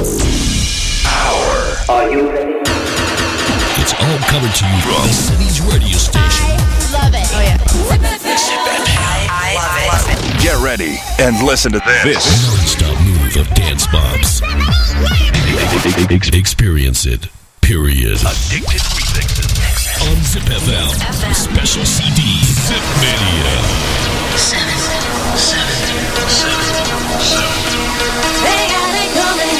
Are you ready? It's all coming to you from the city's radio station. I love it. Oh yeah. I love it. Get ready and listen to this. This non-stop move of dance bombs. Experience it. Period. Addicted remixes. On Zip FM. Special CD. Zip Mania. 7. They got it coming.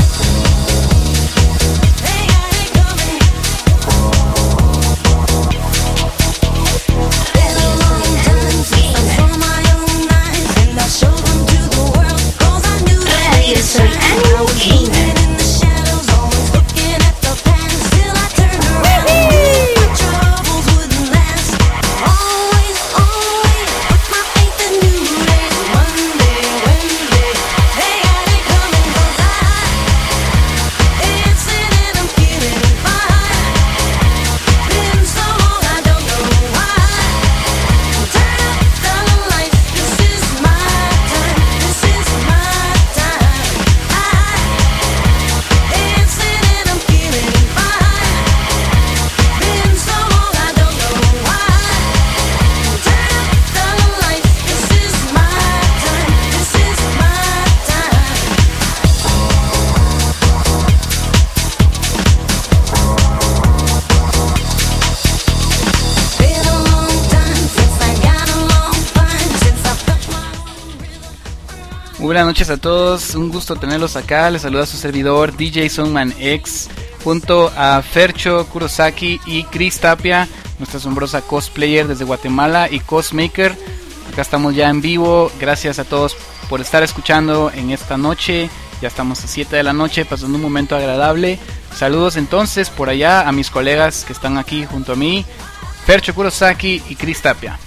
Buenas noches a todos, un gusto tenerlos acá. Les saluda su servidor DJ Songman X junto a Fercho Kurosaki y Chris Tapia, nuestra asombrosa cosplayer desde Guatemala y cosmaker. Acá estamos ya en vivo. Gracias a todos por estar escuchando en esta noche. Ya estamos a 7 de la noche pasando un momento agradable. Saludos entonces por allá a mis colegas que están aquí junto a mí, Fercho Kurosaki y Chris Tapia.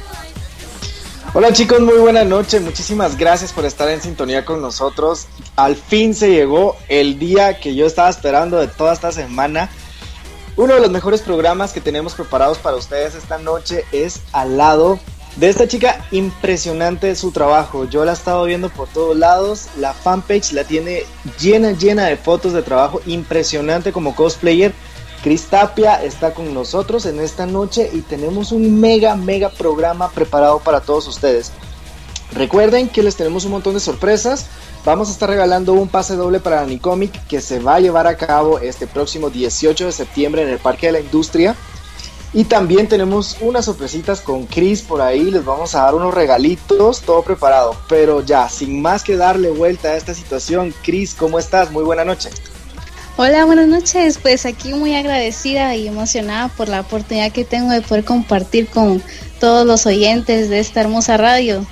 Hola chicos, muy buena noche, muchísimas gracias por estar en sintonía con nosotros. Al fin se llegó el día que yo estaba esperando de toda esta semana. Uno de los mejores programas que tenemos preparados para ustedes esta noche es al lado de esta chica impresionante de su trabajo. Yo la he estado viendo por todos lados, la fanpage la tiene llena de fotos de trabajo, impresionante como cosplayer. Chris Tapia está con nosotros en esta noche y tenemos un mega programa preparado para todos ustedes. Recuerden que les tenemos un montón de sorpresas. Vamos a estar regalando un pase doble para Anicomic que se va a llevar a cabo este próximo 18 de septiembre en el Parque de la Industria. Y también tenemos unas sorpresitas con Chris por ahí, les vamos a dar unos regalitos, todo preparado. Pero ya, sin más que darle vuelta a esta situación, Chris, ¿cómo estás? Muy buena noche. Hola, buenas noches. Pues aquí muy agradecida y emocionada por la oportunidad que tengo de poder compartir con todos los oyentes de esta hermosa radio.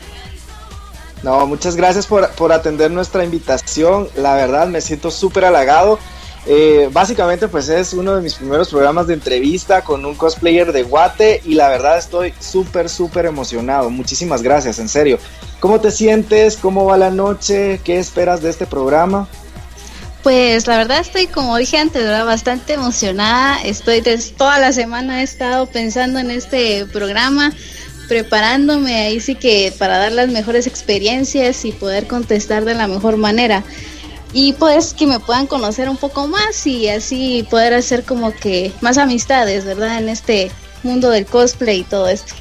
No, muchas gracias por atender nuestra invitación. La verdad me siento súper halagado. Básicamente pues es uno de mis primeros programas de entrevista con un cosplayer de Guate y la verdad estoy súper emocionado. Muchísimas gracias, en serio. ¿Cómo te sientes? ¿Cómo va la noche? ¿Qué esperas de este programa? Pues la verdad estoy, como dije antes, ¿verdad? Bastante emocionada. Estoy desde toda la semana he estado pensando en este programa, preparándome ahí sí que para dar las mejores experiencias y poder contestar de la mejor manera. Y pues que me puedan conocer un poco más y así poder hacer como que más amistades, ¿verdad? En este mundo del cosplay y todo esto.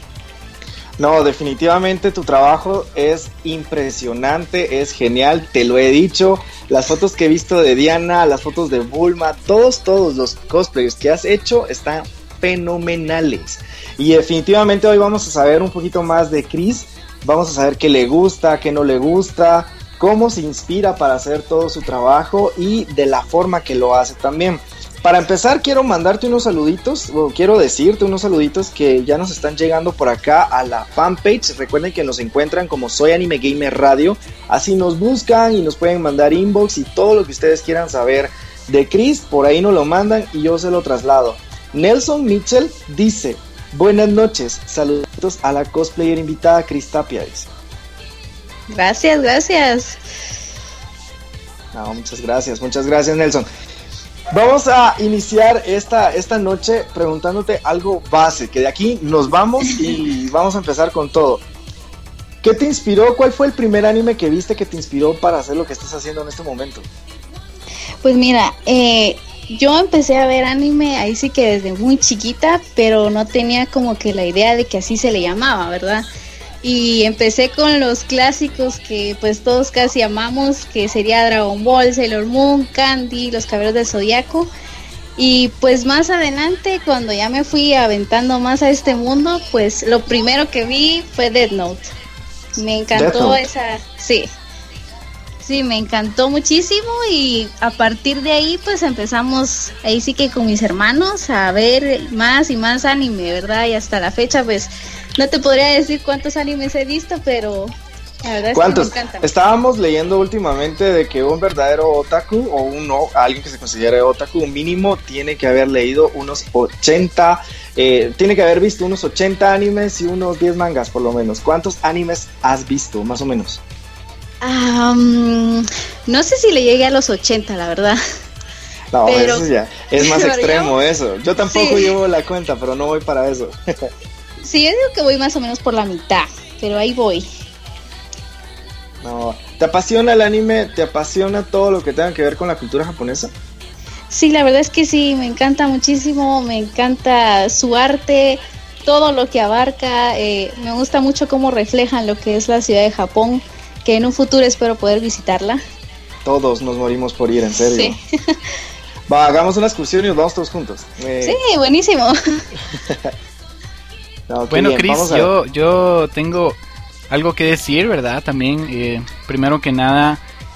No, definitivamente tu trabajo es impresionante, es genial, te lo he dicho. Las fotos que he visto de Diana, las fotos de Bulma, todos los cosplayers que has hecho están fenomenales. Y definitivamente hoy vamos a saber un poquito más de Chris. Vamos a saber qué le gusta, qué no le gusta, cómo se inspira para hacer todo su trabajo y de la forma que lo hace también. Para empezar quiero mandarte unos saluditos, o quiero decirte unos saluditos que ya nos están llegando por acá a la fanpage. Recuerden que nos encuentran como Soy Anime Gamer Radio, así nos buscan y nos pueden mandar inbox y todo lo que ustedes quieran saber de Chris, por ahí nos lo mandan y yo se lo traslado. Nelson Mitchell dice: buenas noches, saluditos a la cosplayer invitada Chris Tapia, dice. Gracias. No, muchas gracias Nelson. Vamos a iniciar esta noche preguntándote algo base, que de aquí nos vamos y vamos a empezar con todo. ¿Qué te inspiró? ¿Cuál fue el primer anime que viste que te inspiró para hacer lo que estás haciendo en este momento? Pues mira, yo empecé a ver anime ahí sí que desde muy chiquita, pero no tenía como que la idea de que así se le llamaba, ¿verdad? Y empecé con los clásicos que pues todos casi amamos, que sería Dragon Ball, Sailor Moon, Candy, Los Caballeros del Zodiaco. Y pues más adelante, cuando ya me fui aventando más a este mundo, pues lo primero que vi fue Death Note. Me encantó esa, sí, me encantó muchísimo y a partir de ahí pues empezamos, ahí sí que con mis hermanos a ver más y más anime, ¿verdad? Y hasta la fecha pues no te podría decir cuántos animes he visto, pero la verdad es ¿cuántos? que me encantan. Estábamos leyendo últimamente de que un verdadero otaku o alguien que se considere otaku mínimo tiene que haber leído unos 80, tiene que haber visto unos 80 animes y unos 10 mangas por lo menos. ¿Cuántos animes has visto más o menos? No sé si le llegué a los 80, la verdad. No, pero, eso ya es más extremo eso. Yo tampoco sí. llevo la cuenta, pero no voy para eso. Sí, yo digo que voy más o menos por la mitad, pero ahí voy. No, ¿te apasiona el anime? ¿Te apasiona todo lo que tenga que ver con la cultura japonesa? Sí, la verdad es que sí, me encanta muchísimo, me encanta su arte, todo lo que abarca, me gusta mucho cómo reflejan lo que es la ciudad de Japón, que en un futuro espero poder visitarla. Todos nos morimos por ir, en serio. Sí. Va, hagamos una excursión y nos vamos todos juntos. Sí, buenísimo. No, bueno, bien, Chris, yo tengo algo que decir, ¿verdad? También, primero que nada,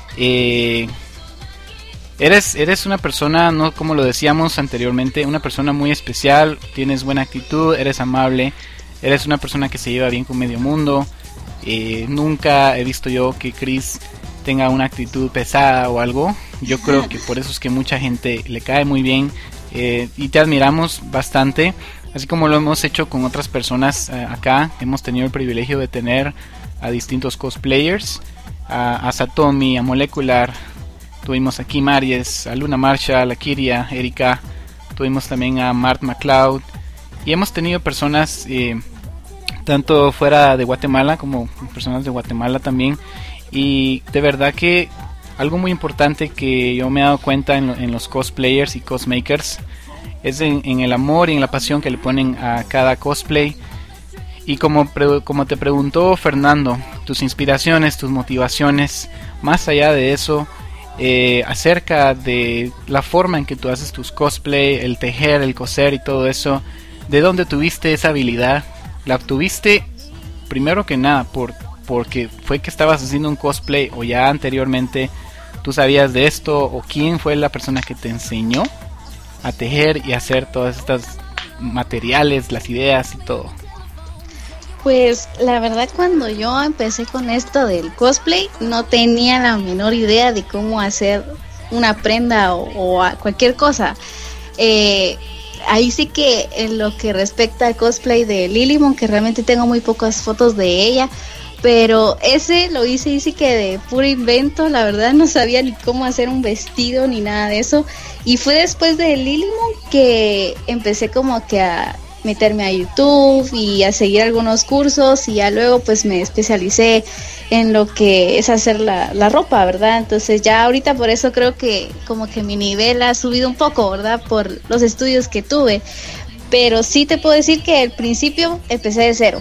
eres una persona, no como lo decíamos anteriormente, una persona muy especial, tienes buena actitud, eres amable, eres una persona que se lleva bien con medio mundo. Nunca he visto yo que Chris tenga una actitud pesada o algo. Yo creo que por eso es que mucha gente le cae muy bien, y te admiramos bastante, así como lo hemos hecho con otras personas acá. Hemos tenido el privilegio de tener a distintos cosplayers, a Satomi, a Molecular, tuvimos aquí Maries, a Luna Marshall, a Kiria, Erika, tuvimos también a Mart McLeod, y hemos tenido personas tanto fuera de Guatemala como personas de Guatemala también. Y de verdad que algo muy importante que yo me he dado cuenta en los cosplayers y cosmakers es en el amor y en la pasión que le ponen a cada cosplay. Y como te preguntó Fernando, tus inspiraciones, tus motivaciones, más allá de eso, acerca de la forma en que tú haces tus cosplay, el tejer, el coser y todo eso, ¿de dónde tuviste esa habilidad? ¿La obtuviste primero que nada porque fue que estabas haciendo un cosplay, o ya anteriormente tú sabías de esto, o quién fue la persona que te enseñó a tejer y hacer todas estas materiales, las ideas y todo? Pues la verdad, cuando yo empecé con esto del cosplay no tenía la menor idea de cómo hacer una prenda o cualquier cosa. Ahí sí que en lo que respecta al cosplay de Lilymon, que realmente tengo muy pocas fotos de ella, pero ese lo hice que de puro invento. La verdad no sabía ni cómo hacer un vestido ni nada de eso, y fue después de Lilymon que empecé como que a meterme a YouTube y a seguir algunos cursos, y ya luego pues me especialicé en lo que es hacer la ropa, ¿verdad? Entonces ya ahorita por eso creo que como que mi nivel ha subido un poco, ¿verdad? Por los estudios que tuve, pero sí te puedo decir que al principio empecé de cero.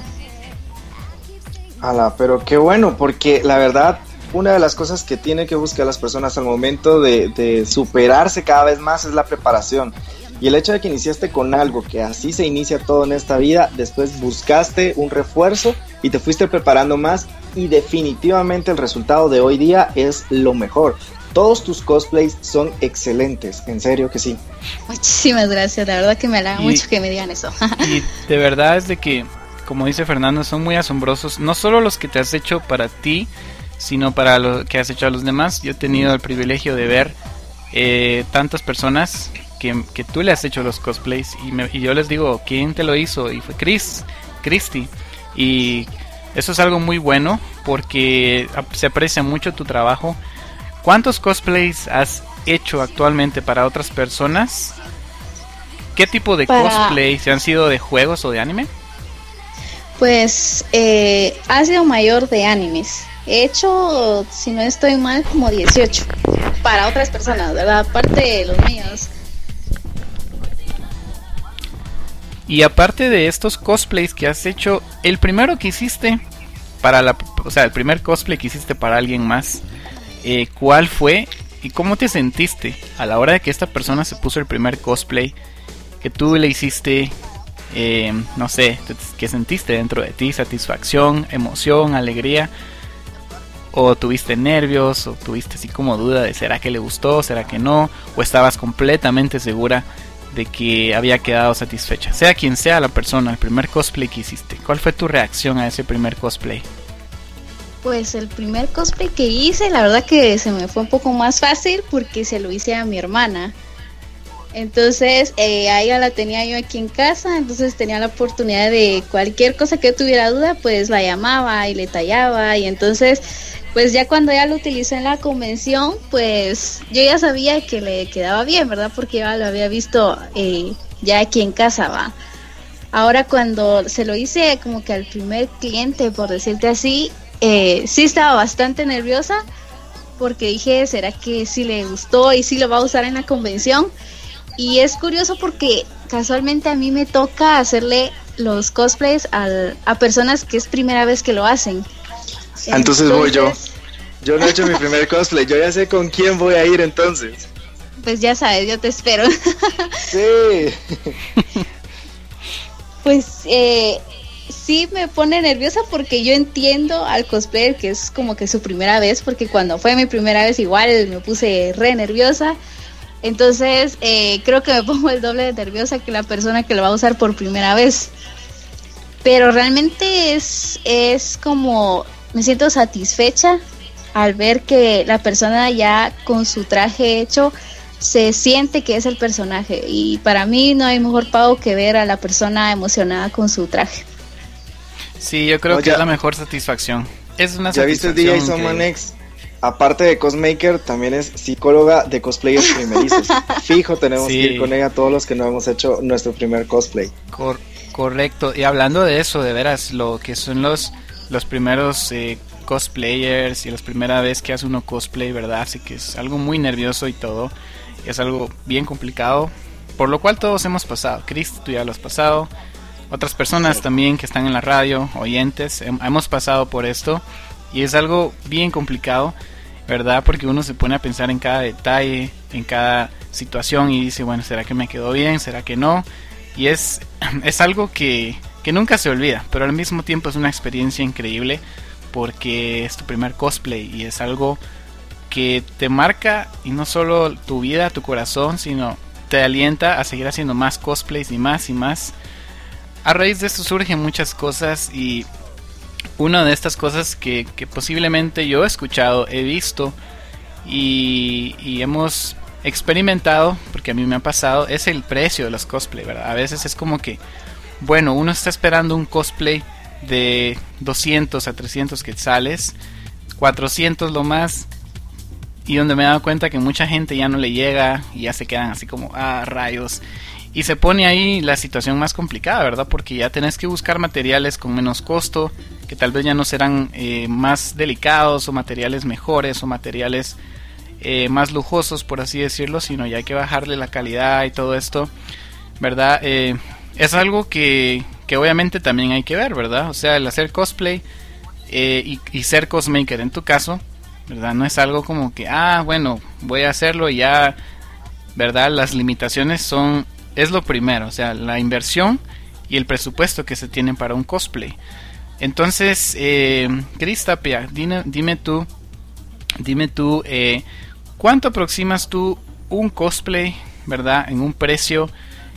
Ala, pero qué bueno, porque la verdad, una de las cosas que tienen que buscar las personas al momento de superarse cada vez más es la preparación. Y el hecho de que iniciaste con algo, que así se inicia todo en esta vida, después buscaste un refuerzo y te fuiste preparando más, y definitivamente el resultado de hoy día es lo mejor. Todos tus cosplays son excelentes, en serio que sí. Muchísimas gracias, la verdad que me halaga mucho que me digan eso. Y de verdad es de que, como dice Fernando, son muy asombrosos, no solo los que te has hecho para ti, sino para lo que has hecho a los demás. Yo he tenido el privilegio de ver tantas personas que tú le has hecho los cosplays, y yo les digo, ¿quién te lo hizo? Y fue Cristi, y eso es algo muy bueno porque se aprecia mucho tu trabajo. ¿Cuántos cosplays has hecho actualmente para otras personas? ¿Qué tipo de cosplay? ¿Se han sido de juegos o de anime? Pues ha sido mayor de animes. He hecho, si no estoy mal, como 18. para otras personas, ¿verdad? Aparte de los míos. Y aparte de estos cosplays que has hecho, el primero que hiciste el primer cosplay que hiciste para alguien más, ¿cuál fue y cómo te sentiste a la hora de que esta persona se puso el primer cosplay que tú le hiciste? No sé, ¿qué sentiste dentro de ti? ¿Satisfacción, emoción, alegría? ¿O tuviste nervios? ¿O tuviste así como duda de será que le gustó, será que no? ¿O estabas completamente segura de que había quedado satisfecha? Sea quien sea la persona, el primer cosplay que hiciste, ¿cuál fue tu reacción a ese primer cosplay? Pues el primer cosplay que hice, la verdad que se me fue un poco más fácil porque se lo hice a mi hermana. Entonces a ella la tenía yo aquí en casa, entonces tenía la oportunidad de cualquier cosa que yo tuviera duda, pues la llamaba y le tallaba. Y entonces pues ya cuando ya lo utilicé en la convención, pues yo ya sabía que le quedaba bien, ¿verdad? Porque ya lo había visto ya aquí en casa, ¿va? Ahora cuando se lo hice como que al primer cliente, por decirte así, sí estaba bastante nerviosa porque dije, ¿será que sí le gustó y sí lo va a usar en la convención? Y es curioso porque casualmente a mí me toca hacerle los cosplays a personas que es primera vez que lo hacen. Entonces voy yo. Yo no he hecho mi primer cosplay, yo ya sé con quién voy a ir entonces. Pues ya sabes, yo te espero. Sí. Pues sí me pone nerviosa porque yo entiendo al cosplayer que es como que su primera vez, porque cuando fue mi primera vez igual me puse re nerviosa. Entonces creo que me pongo el doble de nerviosa que la persona que lo va a usar por primera vez. Pero realmente es como me siento satisfecha al ver que la persona ya con su traje hecho se siente que es el personaje. Y para mí no hay mejor pago que ver a la persona emocionada con su traje. Sí, yo creo que es la mejor satisfacción. Es una satisfacción. ¿Ya viste DJ Someone X? Aparte de cosmaker, también es psicóloga de cosplayers primerizos. Fijo, tenemos que ir con ella todos los que no hemos hecho nuestro primer cosplay. Correcto. Y hablando de eso, de veras, lo que son los primeros cosplayers y la primera vez que hace uno cosplay, ¿verdad? Así que es algo muy nervioso y todo. Es algo bien complicado, por lo cual todos hemos pasado. Chris, tú ya lo has pasado. Otras personas también que están en la radio, oyentes, hemos pasado por esto. Y es algo bien complicado, ¿verdad? Porque uno se pone a pensar en cada detalle, en cada situación y dice, bueno, ¿será que me quedó bien? ¿Será que no? Y es algo que nunca se olvida, pero al mismo tiempo es una experiencia increíble porque es tu primer cosplay y es algo que te marca, y no solo tu vida, tu corazón, sino te alienta a seguir haciendo más cosplays y más y más. A raíz de esto surgen muchas cosas, y una de estas cosas que posiblemente yo he escuchado, he visto y hemos experimentado, porque a mí me ha pasado, es el precio de los cosplay, ¿verdad? A veces es como que, bueno, uno está esperando un cosplay de 200 a 300 quetzales, 400 lo más, y donde me he dado cuenta que mucha gente ya no le llega y ya se quedan así como, rayos. Y se pone ahí la situación más complicada, ¿verdad? Porque ya tenés que buscar materiales con menos costo, que tal vez ya no serán más delicados, o materiales mejores, o materiales más lujosos, por así decirlo, sino ya hay que bajarle la calidad y todo esto, ¿verdad? Es algo que obviamente también hay que ver, ¿verdad? O sea, el hacer cosplay y ser cosmaker en tu caso, ¿verdad? No es algo como que, bueno, voy a hacerlo y ya, ¿verdad? Las limitaciones es lo primero, o sea, la inversión y el presupuesto que se tienen para un cosplay. Entonces, Chris Tapia, dime tú, ¿cuánto aproximas tú un cosplay, ¿verdad? En un precio,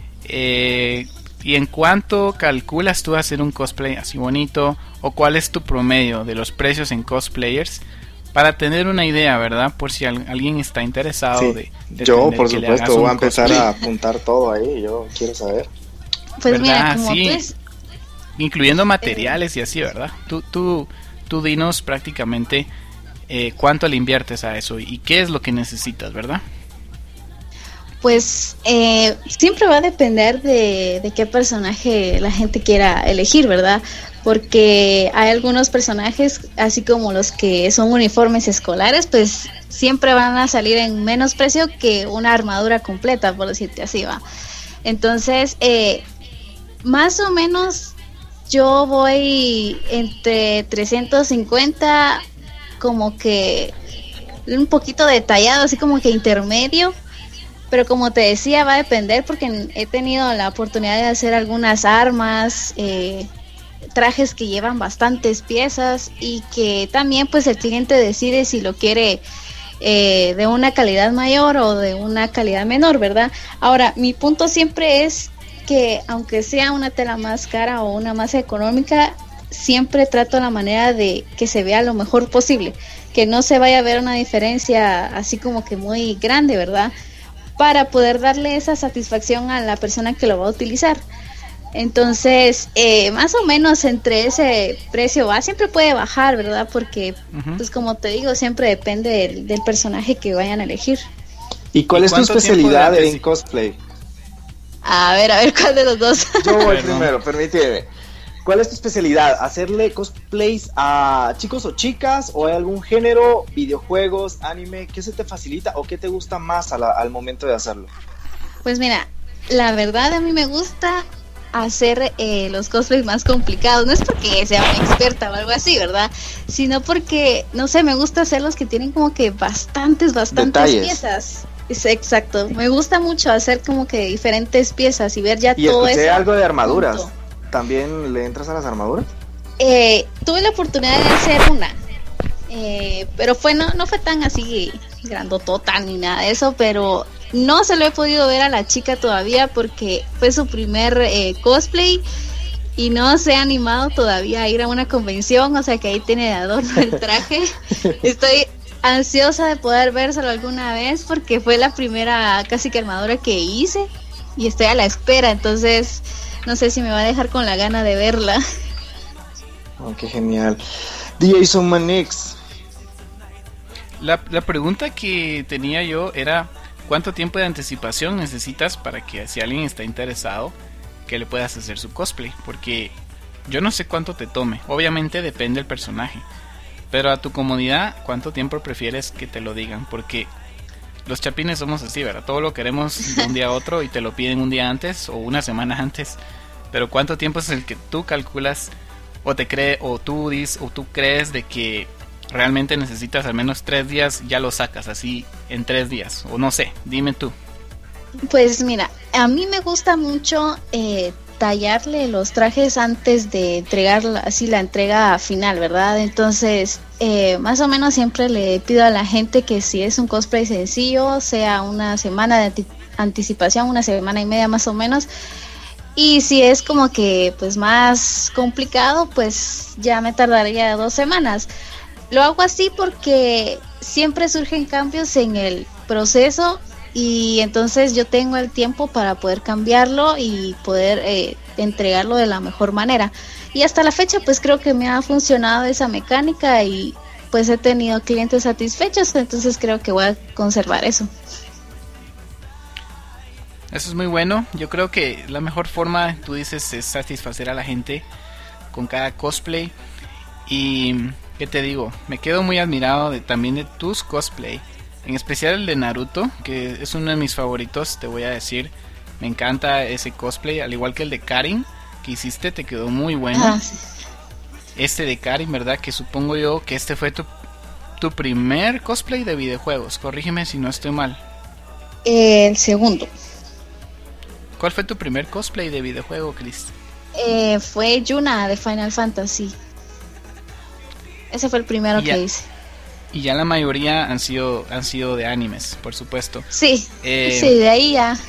y en cuánto calculas tú hacer un cosplay así bonito, o cuál es tu promedio de los precios en cosplayers, para tener una idea, ¿verdad? Por si alguien está interesado, sí, de yo, por supuesto, voy a empezar a apuntar todo ahí. Yo quiero saber. Pues ¿verdad? Mira, como sí, pues, incluyendo materiales y así, ¿verdad? Tú dinos prácticamente cuánto le inviertes a eso y qué es lo que necesitas, ¿verdad? Pues siempre va a depender de qué personaje la gente quiera elegir, ¿verdad? porque hay algunos personajes, así como los que son uniformes escolares, pues siempre van a salir en menos precio que una armadura completa, por decirte así, va. Entonces, más o menos yo voy entre 350, como que un poquito detallado, así como que intermedio, pero como te decía, va a depender porque he tenido la oportunidad de hacer algunas armas, trajes que llevan bastantes piezas y que también pues el cliente decide si lo quiere de una calidad mayor o de una calidad menor, ¿verdad? Ahora, mi punto siempre es que aunque sea una tela más cara o una más económica, siempre trato la manera de que se vea lo mejor posible, que no se vaya a ver una diferencia así como que muy grande, ¿verdad? Para poder darle esa satisfacción a la persona que lo va a utilizar. Entonces, más o menos entre ese precio va, siempre puede bajar, ¿verdad? Porque, pues como te digo, siempre depende del personaje que vayan a elegir. ¿Y cuál es tu especialidad en cosplay? A ver, ¿cuál de los dos? Yo voy primero, permíteme. ¿Cuál es tu especialidad? ¿Hacerle cosplays a chicos o chicas? ¿O hay algún género, videojuegos, anime? ¿Qué se te facilita o qué te gusta más al momento de hacerlo? Pues mira, la verdad a mí me gusta hacer los cosplays más complicados. No es porque sea una experta o algo así, ¿verdad? Sino porque, no sé, me gusta hacer los que tienen como que bastantes detalles. Piezas. Es exacto, me gusta mucho hacer como que diferentes piezas y ver ya todo eso. Y escuché algo de armaduras. Punto. ¿También le entras a las armaduras? Tuve la oportunidad de hacer una, pero no fue tan así grandotota ni nada de eso, pero no se lo he podido ver a la chica todavía porque fue su primer cosplay y no se ha animado todavía a ir a una convención, o sea que ahí tiene de adorno el traje. Estoy ansiosa de poder vérselo alguna vez porque fue la primera casi que armadura que hice y estoy a la espera, entonces no sé si me va a dejar con la gana de verla. Oh, qué genial. DJ Sunman X. La pregunta que tenía yo era ¿cuánto tiempo de anticipación necesitas para que si alguien está interesado que le puedas hacer su cosplay? Porque yo no sé cuánto te tome, obviamente depende del personaje, pero a tu comodidad, ¿cuánto tiempo prefieres que te lo digan? Porque los chapines somos así, ¿verdad? Todo lo queremos de un día a otro y te lo piden un día antes o una semana antes. Pero ¿cuánto tiempo es el que tú calculas o tú crees de que realmente necesitas al menos 3 días, ya lo sacas así en 3 días? O no sé, dime tú. Pues mira, a mí me gusta mucho tallarle los trajes antes de entregar así la entrega final, ¿verdad? Entonces, más o menos siempre le pido a la gente que si es un cosplay sencillo, sea una semana de anticipación, una semana y media más o menos. Y si es como que pues más complicado, pues ya me tardaría 2 semanas. Lo hago así porque siempre surgen cambios en el proceso y entonces yo tengo el tiempo para poder cambiarlo y poder entregarlo de la mejor manera. Y hasta la fecha pues creo que me ha funcionado esa mecánica y pues he tenido clientes satisfechos, entonces creo que voy a conservar eso. Eso es muy bueno. Yo creo que la mejor forma, tú dices, es satisfacer a la gente con cada cosplay. Y ¿qué te digo? Me quedo muy admirado también de tus cosplay, en especial el de Naruto, que es uno de mis favoritos, te voy a decir. Me encanta ese cosplay, al igual que el de Karin que hiciste, te quedó muy bueno. Sí. Este de Karin, ¿verdad? Que supongo yo que este fue tu primer cosplay de videojuegos. Corrígeme si no estoy mal. El segundo. ¿Cuál fue tu primer cosplay de videojuego, Chris? Fue Yuna de Final Fantasy. Ese fue el primero que hice. Y ya la mayoría han sido de animes, por supuesto. Sí, sí, de ahí ya.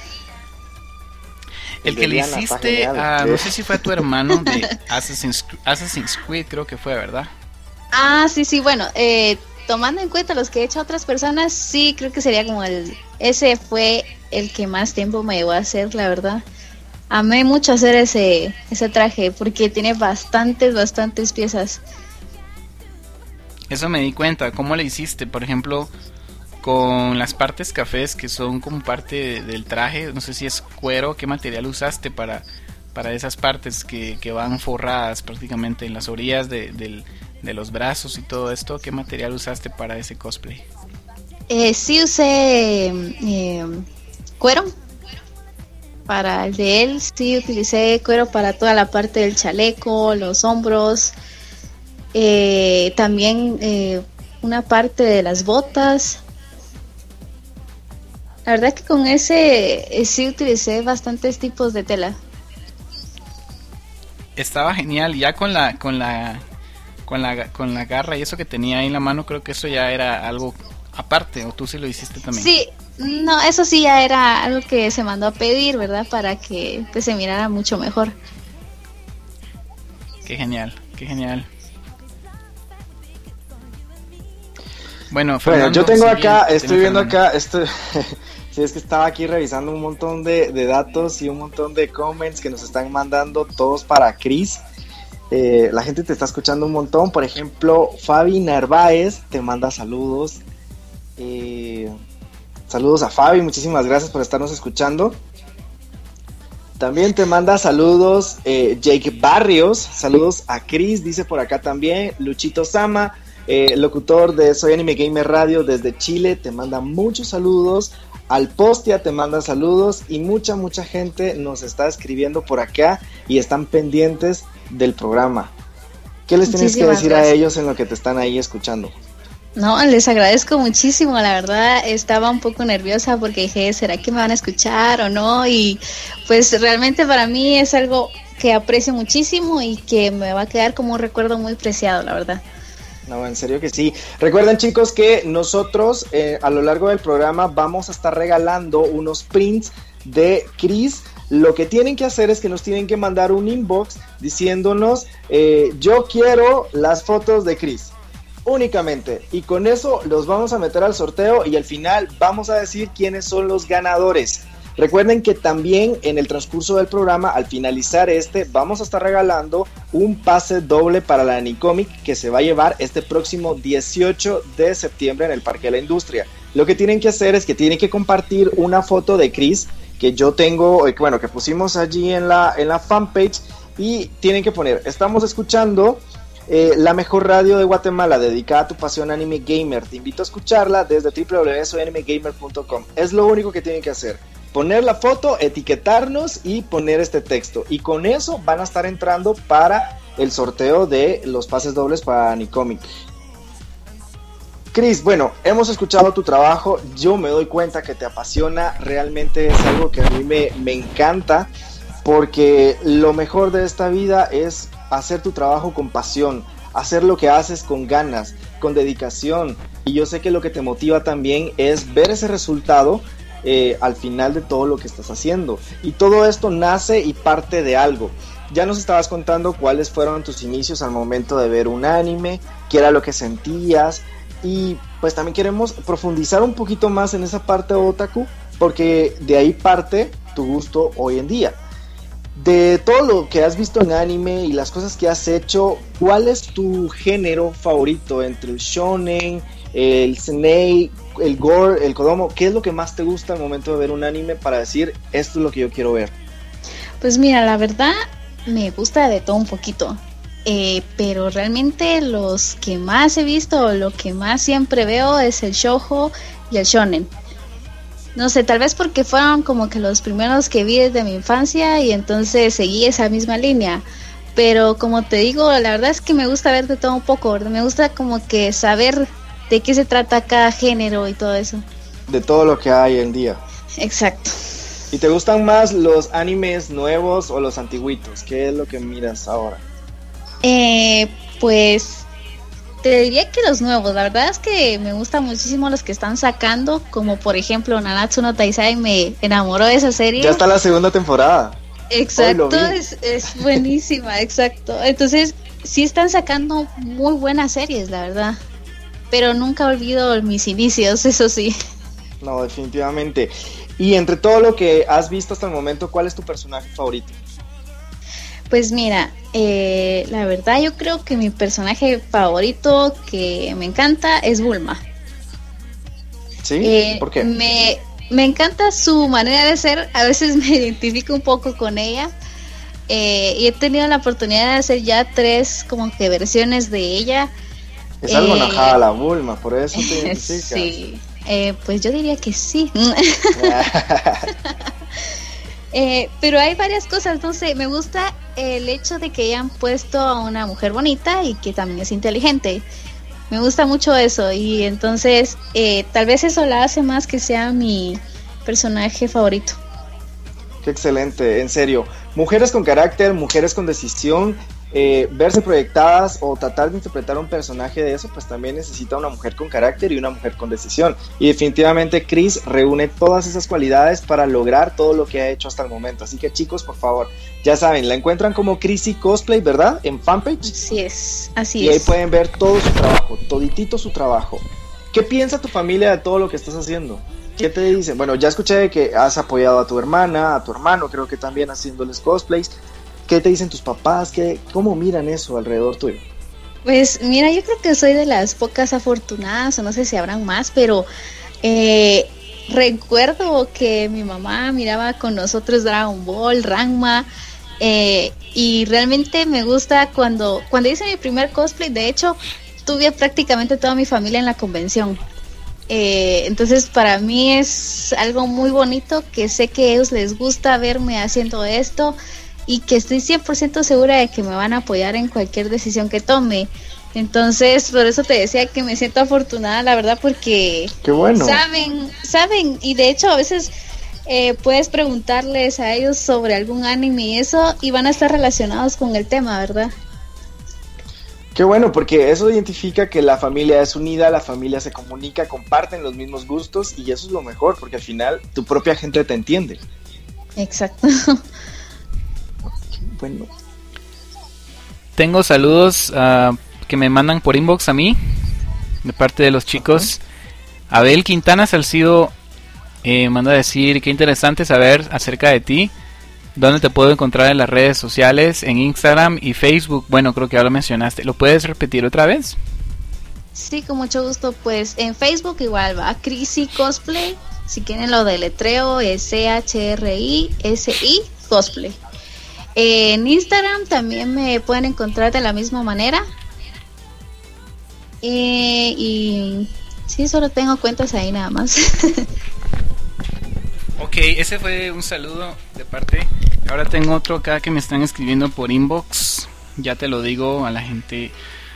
El que le hiciste no sé si fue a tu hermano de Assassin's Creed, creo que fue, ¿verdad? Ah, sí, bueno, tomando en cuenta los que he hecho a otras personas, sí, creo que sería como ese fue el que más tiempo me llevó a hacer, la verdad. Amé mucho hacer ese traje porque tiene bastantes piezas. Eso me di cuenta. ¿Cómo le hiciste? Por ejemplo, con las partes cafés que son como parte del traje, no sé si es cuero, ¿qué material usaste para para esas partes que van forradas prácticamente en las orillas de los brazos y todo esto. ¿Qué material usaste para ese cosplay? Sí usé cuero. Para el de él sí utilicé cuero para toda la parte del chaleco, los hombros, también una parte de las botas. La verdad que con ese sí utilicé bastantes tipos de tela. Estaba genial, ya con la garra y eso que tenía ahí en la mano, creo que eso ya era algo aparte, o tú sí lo hiciste también. Sí, no, eso sí ya era algo que se mandó a pedir, ¿verdad? Para que pues, se mirara mucho mejor. Qué genial, qué genial. Bueno, Fernando, yo tengo acá, siguiente, estoy viendo Fernando. acá, sí, es que estaba aquí revisando un montón de datos y un montón de comments que nos están mandando todos para Chris. La gente te está escuchando un montón. Por ejemplo, Fabi Narváez te manda saludos. Saludos a Fabi, muchísimas gracias por estarnos escuchando. También te manda saludos Jake Barrios, saludos a Chris, dice por acá también. Luchito Sama, locutor de Soy Anime Gamer Radio desde Chile, te manda muchos saludos. Alpostia te manda saludos y mucha gente nos está escribiendo por acá y están pendientes del programa. ¿Qué les tienes que decir a ellos en lo que te están ahí escuchando? No, les agradezco muchísimo, la verdad estaba un poco nerviosa porque dije, ¿será que me van a escuchar o no? Y pues realmente para mí es algo que aprecio muchísimo y que me va a quedar como un recuerdo muy preciado, la verdad. No, en serio que sí. Recuerden, chicos, que nosotros a lo largo del programa vamos a estar regalando unos prints de Chris. Lo que tienen que hacer es que nos tienen que mandar un inbox diciéndonos yo quiero las fotos de Chris. Únicamente, y con eso los vamos a meter al sorteo y al final vamos a decir quiénes son los ganadores. Recuerden que también en el transcurso del programa, al finalizar vamos a estar regalando un pase doble para la Anicomic que se va a llevar este próximo 18 de septiembre en el Parque de la Industria. Lo que tienen que hacer es que tienen que compartir una foto de Chris que yo tengo, que pusimos allí en la fanpage, y tienen que poner, estamos escuchando la mejor radio de Guatemala dedicada a tu pasión anime gamer, te invito a escucharla desde www.soyanimegamer.com. Es lo único que tienen que hacer, poner la foto, etiquetarnos y poner este texto, y con eso van a estar entrando para el sorteo de los pases dobles para Anicomic. Chris, bueno, hemos escuchado tu trabajo, yo me doy cuenta que te apasiona, realmente es algo que a mí me encanta, porque lo mejor de esta vida es hacer tu trabajo con pasión, hacer lo que haces con ganas, con dedicación, y yo sé que lo que te motiva también es ver ese resultado al final de todo lo que estás haciendo, y todo esto nace y parte de algo. Ya nos estabas contando cuáles fueron tus inicios al momento de ver un anime, qué era lo que sentías, y pues también queremos profundizar un poquito más en esa parte otaku, porque de ahí parte tu gusto hoy en día. De todo lo que has visto en anime y las cosas que has hecho, ¿cuál es tu género favorito entre el shonen, el senei, el gore, el kodomo? ¿Qué es lo que más te gusta al momento de ver un anime para decir, esto es lo que yo quiero ver? Pues mira, la verdad me gusta de todo un poquito, pero realmente los que más he visto, lo que más siempre veo es el shoujo y el shonen. No sé, tal vez porque fueron como que los primeros que vi desde mi infancia y entonces seguí esa misma línea. Pero como te digo, la verdad es que me gusta ver de todo un poco, ¿verdad? Me gusta como que saber de qué se trata cada género y todo eso. De todo lo que hay en día. Exacto. ¿Y te gustan más los animes nuevos o los antiguitos? ¿Qué es lo que miras ahora? Pues te diría que los nuevos, la verdad es que me gustan muchísimo los que están sacando, como por ejemplo Nanatsu no Taizai, me enamoró de esa serie. Ya está la segunda temporada. Exacto, es buenísima, exacto. Entonces, sí están sacando muy buenas series, la verdad. Pero nunca olvido mis inicios, eso sí. No, definitivamente. Y entre todo lo que has visto hasta el momento, ¿cuál es tu personaje favorito? Pues mira, la verdad yo creo que mi personaje favorito que me encanta es Bulma. ¿Sí? ¿Por qué? Me encanta su manera de ser, a veces me identifico un poco con ella, y he tenido la oportunidad de hacer ya 3 como que versiones de ella. Es algo enojada la Bulma, por eso te identificas. Sí, pues yo diría que sí. Pero hay varias cosas, no sé, me gusta el hecho de que hayan puesto a una mujer bonita y que también es inteligente. Me gusta mucho eso y entonces tal vez eso la hace más que sea mi personaje favorito. Qué excelente, en serio. Mujeres con carácter, mujeres con decisión, verse proyectadas o tratar de interpretar un personaje de eso, pues también necesita una mujer con carácter y una mujer con decisión. Y definitivamente Chris reúne todas esas cualidades para lograr todo lo que ha hecho hasta el momento. Así que chicos, por favor, ya saben, la encuentran como Chrissy Cosplay, ¿verdad? En fanpage. Así es, así y es. ahí pueden ver todo su trabajo, toditito su trabajo. ¿Qué piensa tu familia de todo lo que estás haciendo? ¿Qué te dicen? Bueno, ya escuché que has apoyado a tu hermana, a tu hermano, creo que también haciéndoles cosplays. ¿Qué te dicen tus papás? ¿Cómo miran eso alrededor tuyo? Pues mira, yo creo que soy de las pocas afortunadas, o no sé si habrán más, pero recuerdo que mi mamá miraba con nosotros Dragon Ball, Ranma, y realmente me gusta cuando hice mi primer cosplay. De hecho, tuve prácticamente toda mi familia en la convención. Entonces para mí es algo muy bonito, que sé que a ellos les gusta verme haciendo esto y que estoy 100% segura de que me van a apoyar en cualquier decisión que tome. Entonces por eso te decía que me siento afortunada, la verdad, porque qué bueno. saben, y de hecho a veces puedes preguntarles a ellos sobre algún anime y eso, y van a estar relacionados con el tema, ¿verdad? Qué bueno, porque eso identifica que la familia es unida, la familia se comunica, comparten los mismos gustos, y eso es lo mejor, porque al final tu propia gente te entiende. Exacto. Bueno. Tengo saludos que me mandan por inbox a mí, de parte de los chicos. Abel Quintana Salcido manda a decir: qué interesante saber acerca de ti. ¿Dónde te puedo encontrar en las redes sociales? En Instagram y Facebook. Bueno, creo que ya lo mencionaste. ¿Lo puedes repetir otra vez? Sí, con mucho gusto. Pues en Facebook igual va Chrissy Cosplay. Si quieren lo deletreo es CHRISI Cosplay. En Instagram también me pueden encontrar de la misma manera. Y sí, solo tengo cuentas ahí nada más. Ok, ese fue un saludo de parte. Ahora tengo otro acá que me están escribiendo por inbox. Ya te lo digo a la gente.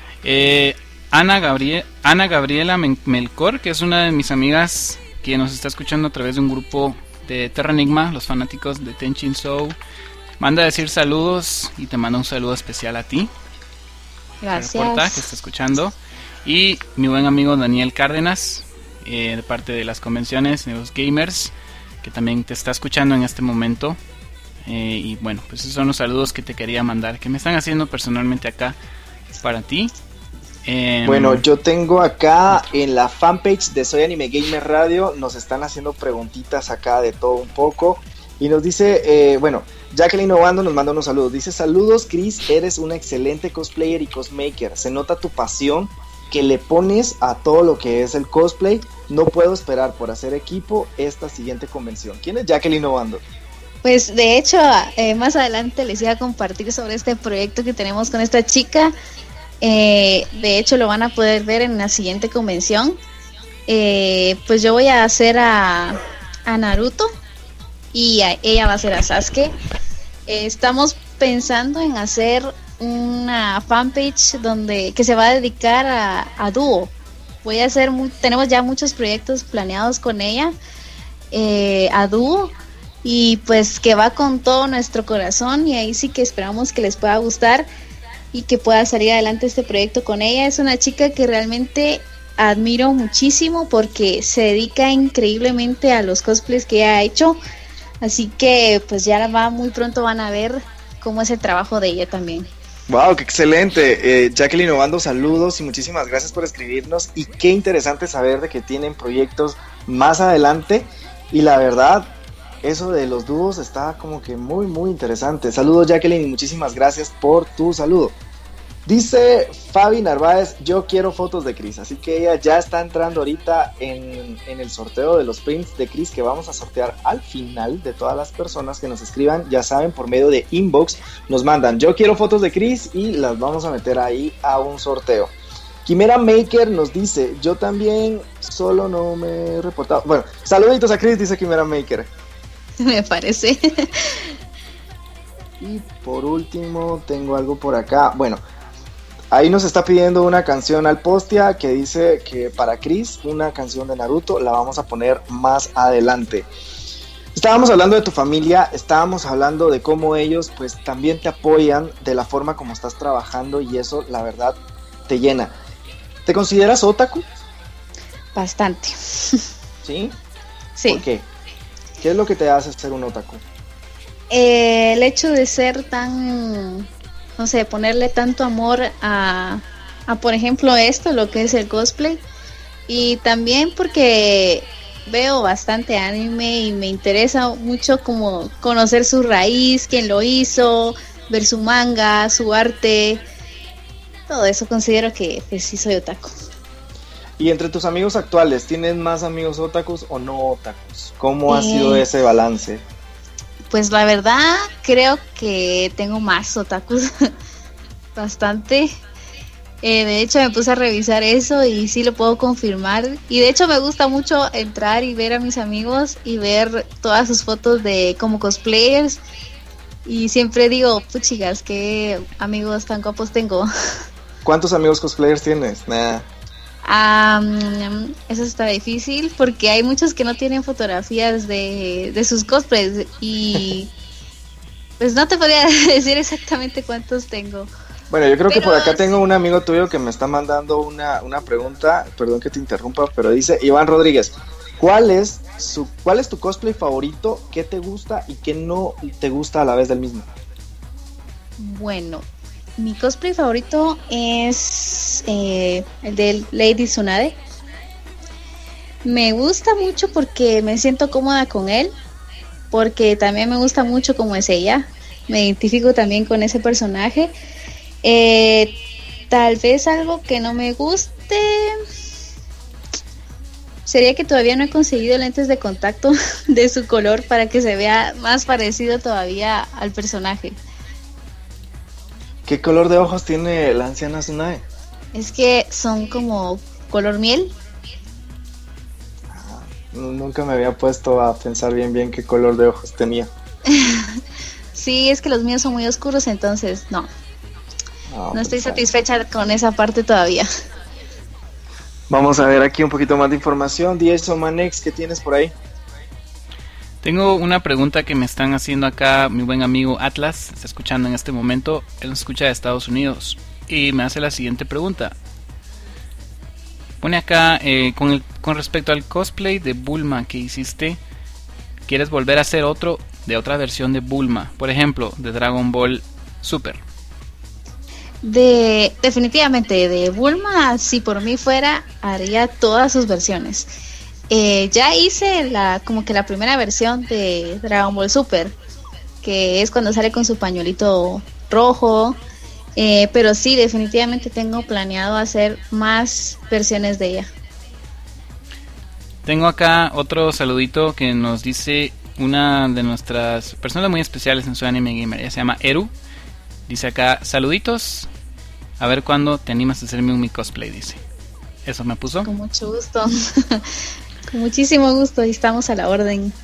Ana Gabriela Melcor, que es una de mis amigas que nos está escuchando a través de un grupo de Terra Enigma, los fanáticos de Tenchin Sou. Manda a decir saludos y te manda un saludo especial a ti. Gracias. Reporta que está escuchando. Y mi buen amigo Daniel Cárdenas, de parte de las convenciones de los gamers, que también te está escuchando en este momento. Y bueno, pues esos son los saludos que te quería mandar, que me están haciendo personalmente acá para ti. Bueno, yo tengo acá en la fanpage de Soy Anime Gamer Radio, nos están haciendo preguntitas acá de todo un poco. Y nos dice, Jacqueline Obando nos manda unos saludos. Dice: saludos Chris, eres una excelente cosplayer y cosmaker. Se nota tu pasión que le pones a todo lo que es el cosplay. No puedo esperar por hacer equipo esta siguiente convención. ¿Quién es Jacqueline Obando? Pues de hecho, más adelante les iba a compartir sobre este proyecto que tenemos con esta chica. De hecho lo van a poder ver en la siguiente convención. Pues yo voy a hacer a Naruto y ella va a ser a Sasuke. Estamos pensando en hacer una fanpage que se va a dedicar a dúo. Tenemos ya muchos proyectos planeados con ella, a dúo, y pues que va con todo nuestro corazón, y ahí sí que esperamos que les pueda gustar y que pueda salir adelante este proyecto con ella. Es una chica que realmente admiro muchísimo porque se dedica increíblemente a los cosplays que ella ha hecho, así que pues ya muy pronto van a ver cómo es el trabajo de ella también. Wow, qué excelente. Jacqueline Obando, saludos y muchísimas gracias por escribirnos, y qué interesante saber de que tienen proyectos más adelante, y la verdad eso de los dúos está como que muy muy interesante. Saludos Jacqueline y muchísimas gracias por tu saludo. Dice Fabi Narváez, yo quiero fotos de Chris, así que ella ya está entrando ahorita en el sorteo de los prints de Chris que vamos a sortear al final. De todas las personas que nos escriban, ya saben, por medio de inbox, nos mandan yo quiero fotos de Chris y las vamos a meter ahí a un sorteo. Quimera Maker nos dice, yo también solo no me he reportado. Bueno, saluditos a Chris, dice Quimera Maker. Me parece. Y por último tengo algo por acá. Bueno, ahí nos está pidiendo una canción al Postia que dice que para Chris, una canción de Naruto, la vamos a poner más adelante. Estábamos hablando de tu familia, estábamos hablando de cómo ellos pues también te apoyan de la forma como estás trabajando y eso la verdad te llena. ¿Te consideras otaku? Bastante. ¿Sí? Sí. ¿Por qué? ¿Qué es lo que te hace ser un otaku? El hecho de ser tan, no sé, ponerle tanto amor a por ejemplo esto, lo que es el cosplay, y también porque veo bastante anime y me interesa mucho como conocer su raíz, quién lo hizo, ver su manga, su arte, todo eso. Considero que pues, sí soy otaku. Y entre tus amigos actuales, ¿tienes más amigos otakus o no otakus? ¿Cómo ha sido ese balance? Pues la verdad creo que tengo más otakus, bastante. De hecho me puse a revisar eso y sí lo puedo confirmar. Y de hecho me gusta mucho entrar y ver a mis amigos y ver todas sus fotos de como cosplayers. Y siempre digo, puchigas, qué amigos tan guapos tengo. ¿Cuántos amigos cosplayers tienes? Nah. Eso está difícil porque hay muchos que no tienen fotografías de sus cosplays y pues no te podría decir exactamente cuántos tengo. Bueno, yo creo que por acá tengo un amigo tuyo que me está mandando una pregunta, perdón que te interrumpa, pero dice Iván Rodríguez, ¿cuál es tu cosplay favorito? ¿Qué te gusta y qué no te gusta a la vez del mismo? Bueno, mi cosplay favorito es el de Lady Tsunade. Me gusta mucho porque me siento cómoda con él, porque también me gusta mucho cómo es ella. Me identifico también con ese personaje. Tal vez algo que no me guste sería que todavía no he conseguido lentes de contacto de su color para que se vea más parecido todavía al personaje. ¿Qué color de ojos tiene la anciana Tsunade? Es que son como color miel. Nunca me había puesto a pensar bien qué color de ojos tenía. Sí, es que los míos son muy oscuros, entonces no estoy satisfecha con esa parte todavía. Vamos a ver aquí un poquito más de información. DJ Manex, ¿qué tienes por ahí? Tengo una pregunta que me están haciendo acá mi buen amigo Atlas, está escuchando en este momento, él nos escucha de Estados Unidos y me hace la siguiente pregunta. Pone acá, con respecto al cosplay de Bulma que hiciste, ¿quieres volver a hacer otro de otra versión de Bulma? Por ejemplo, de Dragon Ball Super. Definitivamente, de Bulma, si por mí fuera, haría todas sus versiones. Ya hice como que la primera versión de Dragon Ball Super, que es cuando sale con su pañuelito rojo, pero sí, definitivamente tengo planeado hacer más versiones de ella. Tengo acá otro saludito que nos dice una de nuestras personas muy especiales en su Anime Gamer, ella se llama Eru. Dice acá, saluditos, a ver cuándo te animas a hacerme un mi cosplay, dice. Eso me puso. Con mucho gusto. Con muchísimo gusto, y estamos a la orden.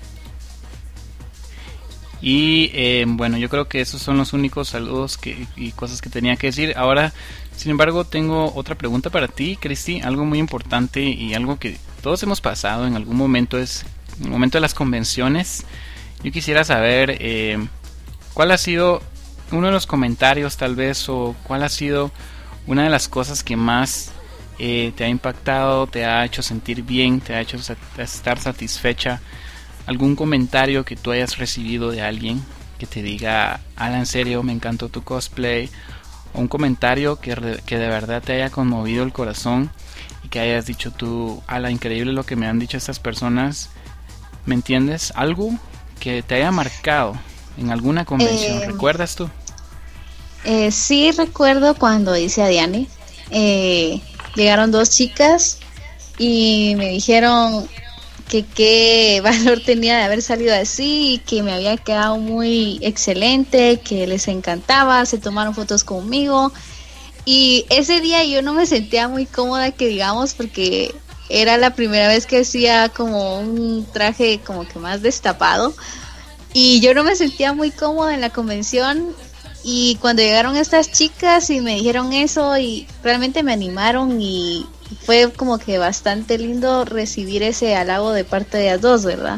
Y bueno, yo creo que esos son los únicos saludos y cosas que tenía que decir. Ahora, sin embargo, tengo otra pregunta para ti, Cristi. Algo muy importante y algo que todos hemos pasado en algún momento es el momento de las convenciones. Yo quisiera saber cuál ha sido uno de los comentarios tal vez, o cuál ha sido una de las cosas que más te ha impactado, te ha hecho sentir bien, te ha hecho estar satisfecha. Algún comentario que tú hayas recibido de alguien que te diga, Ala, en serio, me encantó tu cosplay, o un comentario que de verdad te haya conmovido el corazón y que hayas dicho tú, Ala, increíble lo que me han dicho estas personas. ¿Me entiendes? Algo que te haya marcado en alguna convención, ¿recuerdas tú? Sí recuerdo cuando hice a Diane. Llegaron 2 chicas y me dijeron que qué valor tenía de haber salido así, que me había quedado muy excelente, que les encantaba, se tomaron fotos conmigo. Y ese día yo no me sentía muy cómoda, que digamos, porque era la primera vez que hacía como un traje como que más destapado. Y yo no me sentía muy cómoda en la convención. Y cuando llegaron estas chicas y me dijeron eso, y realmente me animaron, y fue como que bastante lindo recibir ese halago de parte de las dos, ¿verdad?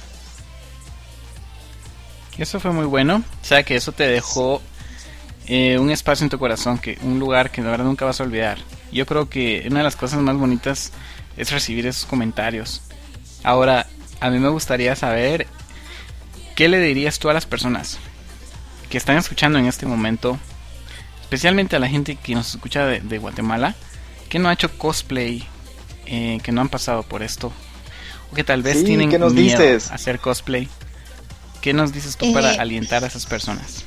Eso fue muy bueno. O sea, que eso te dejó un espacio en tu corazón, un lugar que la verdad nunca vas a olvidar. Yo creo que una de las cosas más bonitas es recibir esos comentarios. Ahora, a mí me gustaría saber, ¿qué le dirías tú a las personas que están escuchando en este momento, especialmente a la gente que nos escucha de Guatemala, que no ha hecho cosplay, que no han pasado por esto, o que tal vez tienen miedo a hacer cosplay? ¿Qué nos dices tú para alientar a esas personas?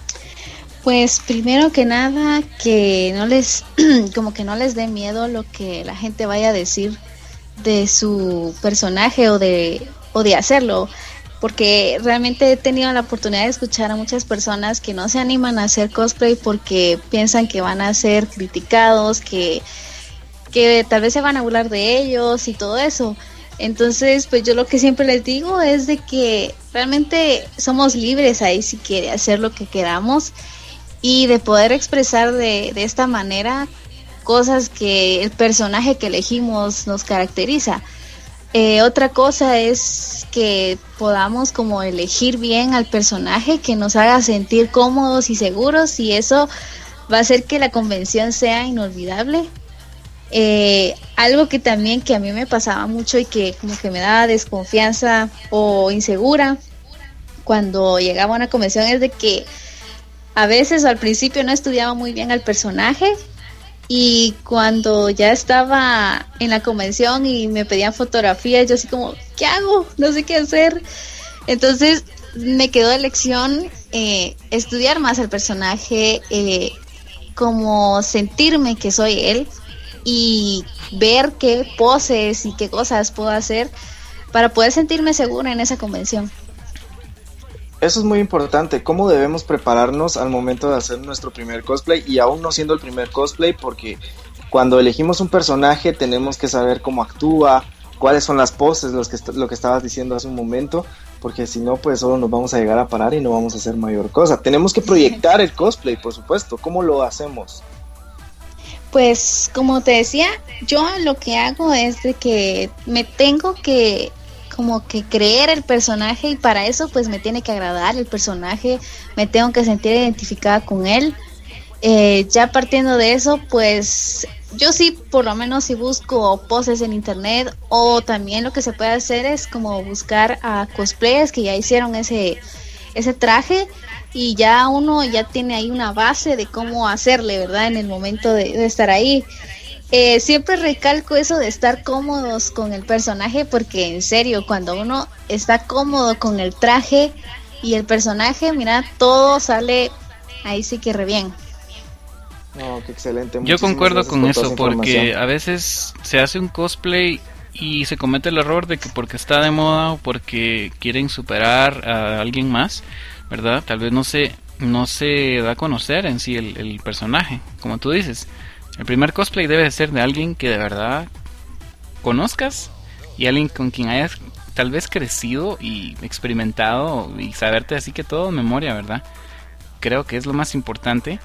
Pues primero que nada, que no les como que no les dé miedo lo que la gente vaya a decir de su personaje o de hacerlo, porque realmente he tenido la oportunidad de escuchar a muchas personas que no se animan a hacer cosplay porque piensan que van a ser criticados, que tal vez se van a burlar de ellos y todo eso. Entonces, pues yo lo que siempre les digo es de que realmente somos libres ahí sí que de hacer lo que queramos y de poder expresar de esta manera cosas que el personaje que elegimos nos caracteriza. Otra cosa es que podamos como elegir bien al personaje, que nos haga sentir cómodos y seguros, y eso va a hacer que la convención sea inolvidable. Algo que también que a mí me pasaba mucho y que como que me daba desconfianza o insegura cuando llegaba a una convención es de que a veces al principio no estudiaba muy bien al personaje, y cuando ya estaba en la convención y me pedían fotografías, yo así como, ¿qué hago? No sé qué hacer. Entonces me quedó de lección estudiar más al personaje, como sentirme que soy él y ver qué poses y qué cosas puedo hacer para poder sentirme segura en esa convención. Eso es muy importante, cómo debemos prepararnos al momento de hacer nuestro primer cosplay, y aún no siendo el primer cosplay, porque cuando elegimos un personaje tenemos que saber cómo actúa, cuáles son las poses, lo que estabas diciendo hace un momento, porque si no, pues solo nos vamos a llegar a parar y no vamos a hacer mayor cosa. Tenemos que proyectar el cosplay, por supuesto. ¿Cómo lo hacemos? Pues como te decía, yo lo que hago es de que me tengo que como que creer el personaje, y para eso pues me tiene que agradar el personaje, me tengo que sentir identificada con él. Ya partiendo de eso, pues yo sí, por lo menos si busco poses en internet, o también lo que se puede hacer es como buscar a cosplayers que ya hicieron ese traje, y ya uno ya tiene ahí una base de cómo hacerle, ¿verdad? En el momento de estar ahí. Siempre recalco eso de estar cómodos con el personaje, porque en serio, cuando uno está cómodo con el traje y el personaje, mira, todo sale ahí sí que re bien. Oh, qué excelente. Yo concuerdo con eso, porque a veces se hace un cosplay y se comete el error de que porque está de moda o porque quieren superar a alguien más, ¿verdad? Tal vez no se da a conocer en sí el personaje, como tú dices. El primer cosplay debe ser de alguien que de verdad conozcas, y alguien con quien hayas tal vez crecido y experimentado, y saberte así que todo de memoria, ¿verdad? Creo que es lo más importante.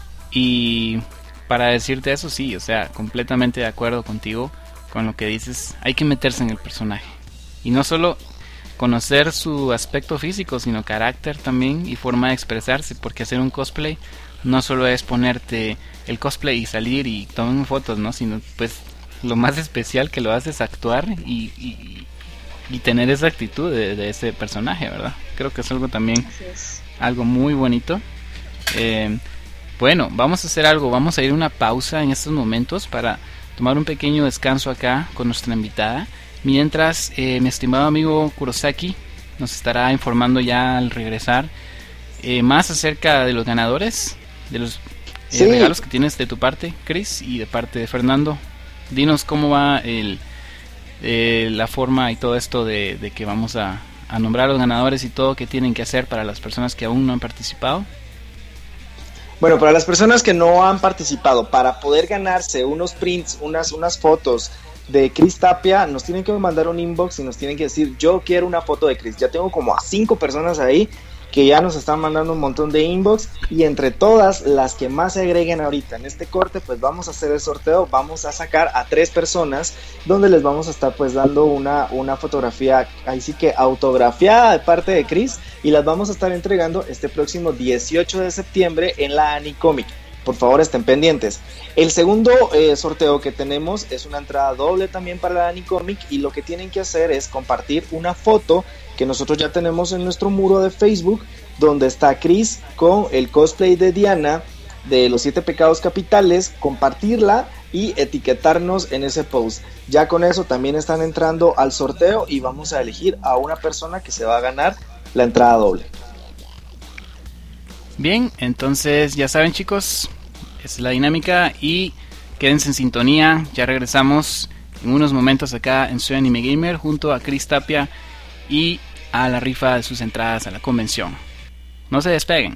Y para decirte eso, sí, o sea, completamente de acuerdo contigo con lo que dices. Hay que meterse en el personaje, y no solo conocer su aspecto físico, sino carácter también y forma de expresarse, porque hacer un cosplay no solo es ponerte el cosplay y salir y tomar fotos, ¿no? Sino pues lo más especial que lo hace es actuar y tener esa actitud de ese personaje, ¿verdad? Creo que es algo también, algo muy bonito. Bueno, vamos a hacer algo, vamos a ir a una pausa en estos momentos para tomar un pequeño descanso acá con nuestra invitada, mientras mi estimado amigo Kurosaki nos estará informando ya al regresar más acerca de los ganadores Sí. regalos que tienes de tu parte, Chris, y de parte de Fernando. Dinos cómo va la forma y todo esto de que vamos a nombrar a los ganadores y todo que tienen que hacer para las personas que aún no han participado. Bueno, para las personas que no han participado, para poder ganarse unos prints, unas fotos de Chris Tapia, nos tienen que mandar un inbox y nos tienen que decir: yo quiero una foto de Chris. Ya tengo como a 5 personas ahí que ya nos están mandando un montón de inbox, y entre todas las que más se agreguen ahorita en este corte, pues vamos a hacer el sorteo. Vamos a sacar a 3 personas donde les vamos a estar pues dando una fotografía ahí sí que autografiada de parte de Chris, y las vamos a estar entregando este próximo 18 de septiembre en la Anicomic. Por favor, estén pendientes. El segundo sorteo que tenemos es una entrada doble también para la Anicomic, y lo que tienen que hacer es compartir una foto que nosotros ya tenemos en nuestro muro de Facebook, donde está Chris con el cosplay de Diana de los 7 pecados capitales, compartirla y etiquetarnos en ese post. Ya con eso también están entrando al sorteo y vamos a elegir a una persona que se va a ganar la entrada doble. Bien, entonces ya saben, chicos, es la dinámica y quédense en sintonía. Ya regresamos en unos momentos acá en Soy Anime Gamer junto a Chris Tapia y a la rifa de sus entradas a la convención. No se despeguen.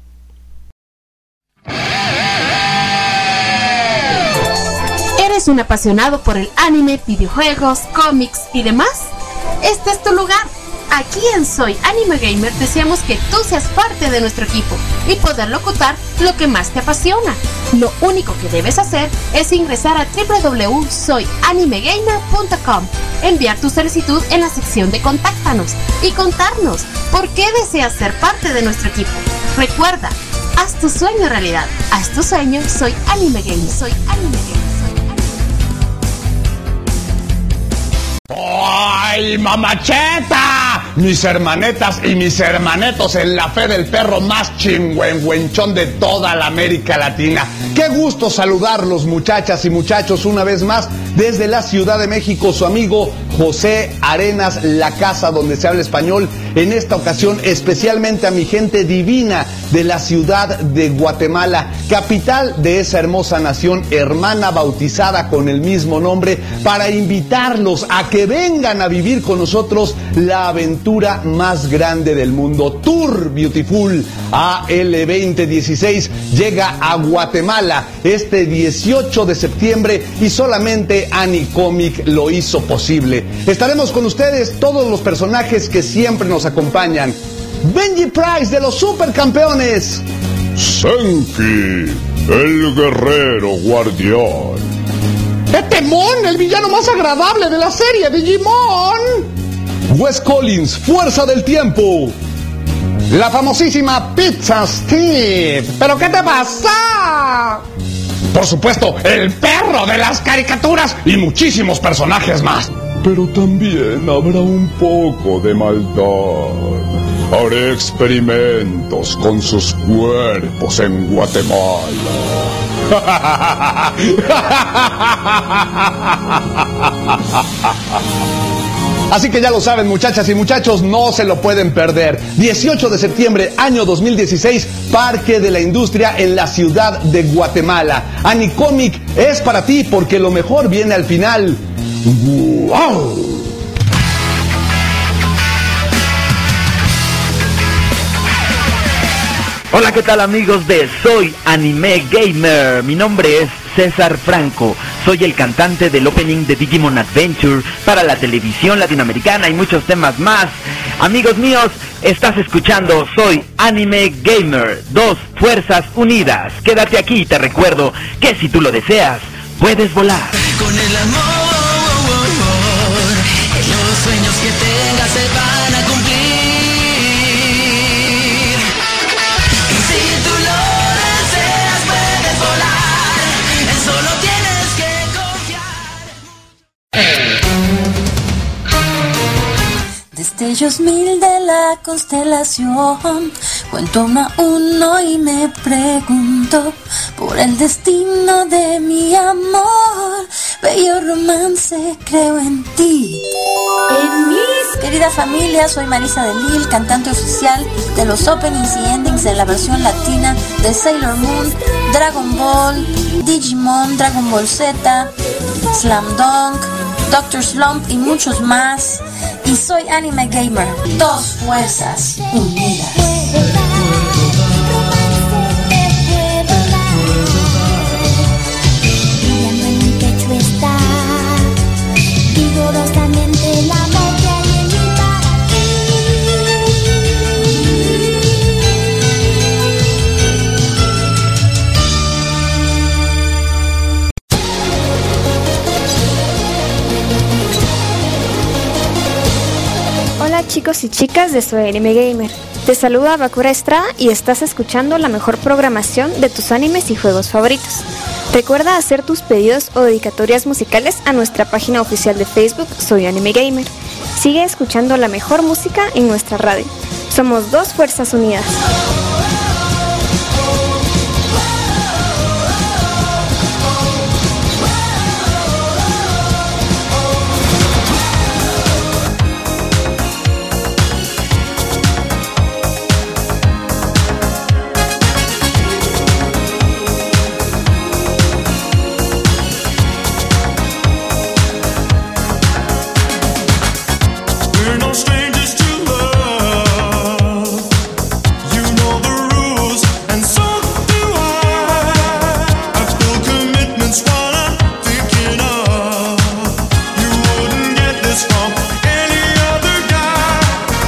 ¿Eres un apasionado por el anime, videojuegos, cómics y demás? Este es tu lugar. Aquí en Soy Anime Gamer deseamos que tú seas parte de nuestro equipo y poder locutar lo que más te apasiona. Lo único que debes hacer es ingresar a www.soyanimegamer.com, enviar tu solicitud en la sección de Contáctanos y contarnos por qué deseas ser parte de nuestro equipo. Recuerda, haz tu sueño realidad. Haz tu sueño, Soy Anime Gamer. Soy Anime Gamer. ¡Ay, mamacheta! Mis hermanetas y mis hermanetos en la fe del perro más chingüengüenchón de toda la América Latina. Qué gusto saludarlos, muchachas y muchachos, una vez más desde la Ciudad de México, su amigo José Arenas, la casa donde se habla español. En esta ocasión especialmente a mi gente divina de la ciudad de Guatemala, capital de esa hermosa nación, hermana bautizada con el mismo nombre, para invitarlos a que vengan a vivir con nosotros la aventura más grande del mundo. Tour Beautiful AL 2016 llega a Guatemala este 18 de septiembre y solamente Anicomic lo hizo posible. Estaremos con ustedes todos los personajes que siempre nos acompañan. Benji Price de los Supercampeones, Senki, el guerrero guardián, Etemon, el villano más agradable de la serie Digimon, Wes Collins, Fuerza del Tiempo, la famosísima Pizza Steve. ¿Pero qué te pasa? Por supuesto, el perro de las caricaturas y muchísimos personajes más. pero también habrá un poco de maldad. Haré experimentos con sus cuerpos en Guatemala. Así que ya lo saben, muchachas y muchachos, no se lo pueden perder. 18 de septiembre, año 2016, Parque de la Industria en la ciudad de Guatemala. Anicomic es para ti porque lo mejor viene al final. ¡Wow! Hola, ¿qué tal amigos de Soy Anime Gamer? Mi nombre es César Franco, soy el cantante del opening de Digimon Adventure para la televisión latinoamericana y muchos temas más. Amigos míos, estás escuchando Soy Anime Gamer, dos fuerzas unidas. Quédate aquí y te recuerdo que si tú lo deseas, puedes volar. Con el amor, los sueños que tengas se van a cumplir. Y si tú lo deseas, puedes volar. Solo tienes que confiar. Destellos mil de la constelación, cuento uno a uno y me pregunto por el destino de mi amor. Bello romance, creo en ti. En mis querida familia, soy Marisa de Lille, cantante oficial de los openings y endings de la versión latina de Sailor Moon, Dragon Ball, Digimon, Dragon Ball Z, Slam Dunk, Dr. Slump y muchos más. Y soy Anime Gamer, dos fuerzas unidas. Vigorosamente el amor que hay en mí para ti. Hola chicos y chicas de Soy Anime Gamer. Te saluda Bakura Estrada y estás escuchando la mejor programación de tus animes y juegos favoritos. Recuerda hacer tus pedidos o dedicatorias musicales a nuestra página oficial de Facebook Soy Anime Gamer. Sigue escuchando la mejor música en nuestra radio. Somos dos fuerzas unidas. We're no strangers to love. You know the rules, and so do I. I feel commitment's what I'm thinking of. You wouldn't get this from any other guy.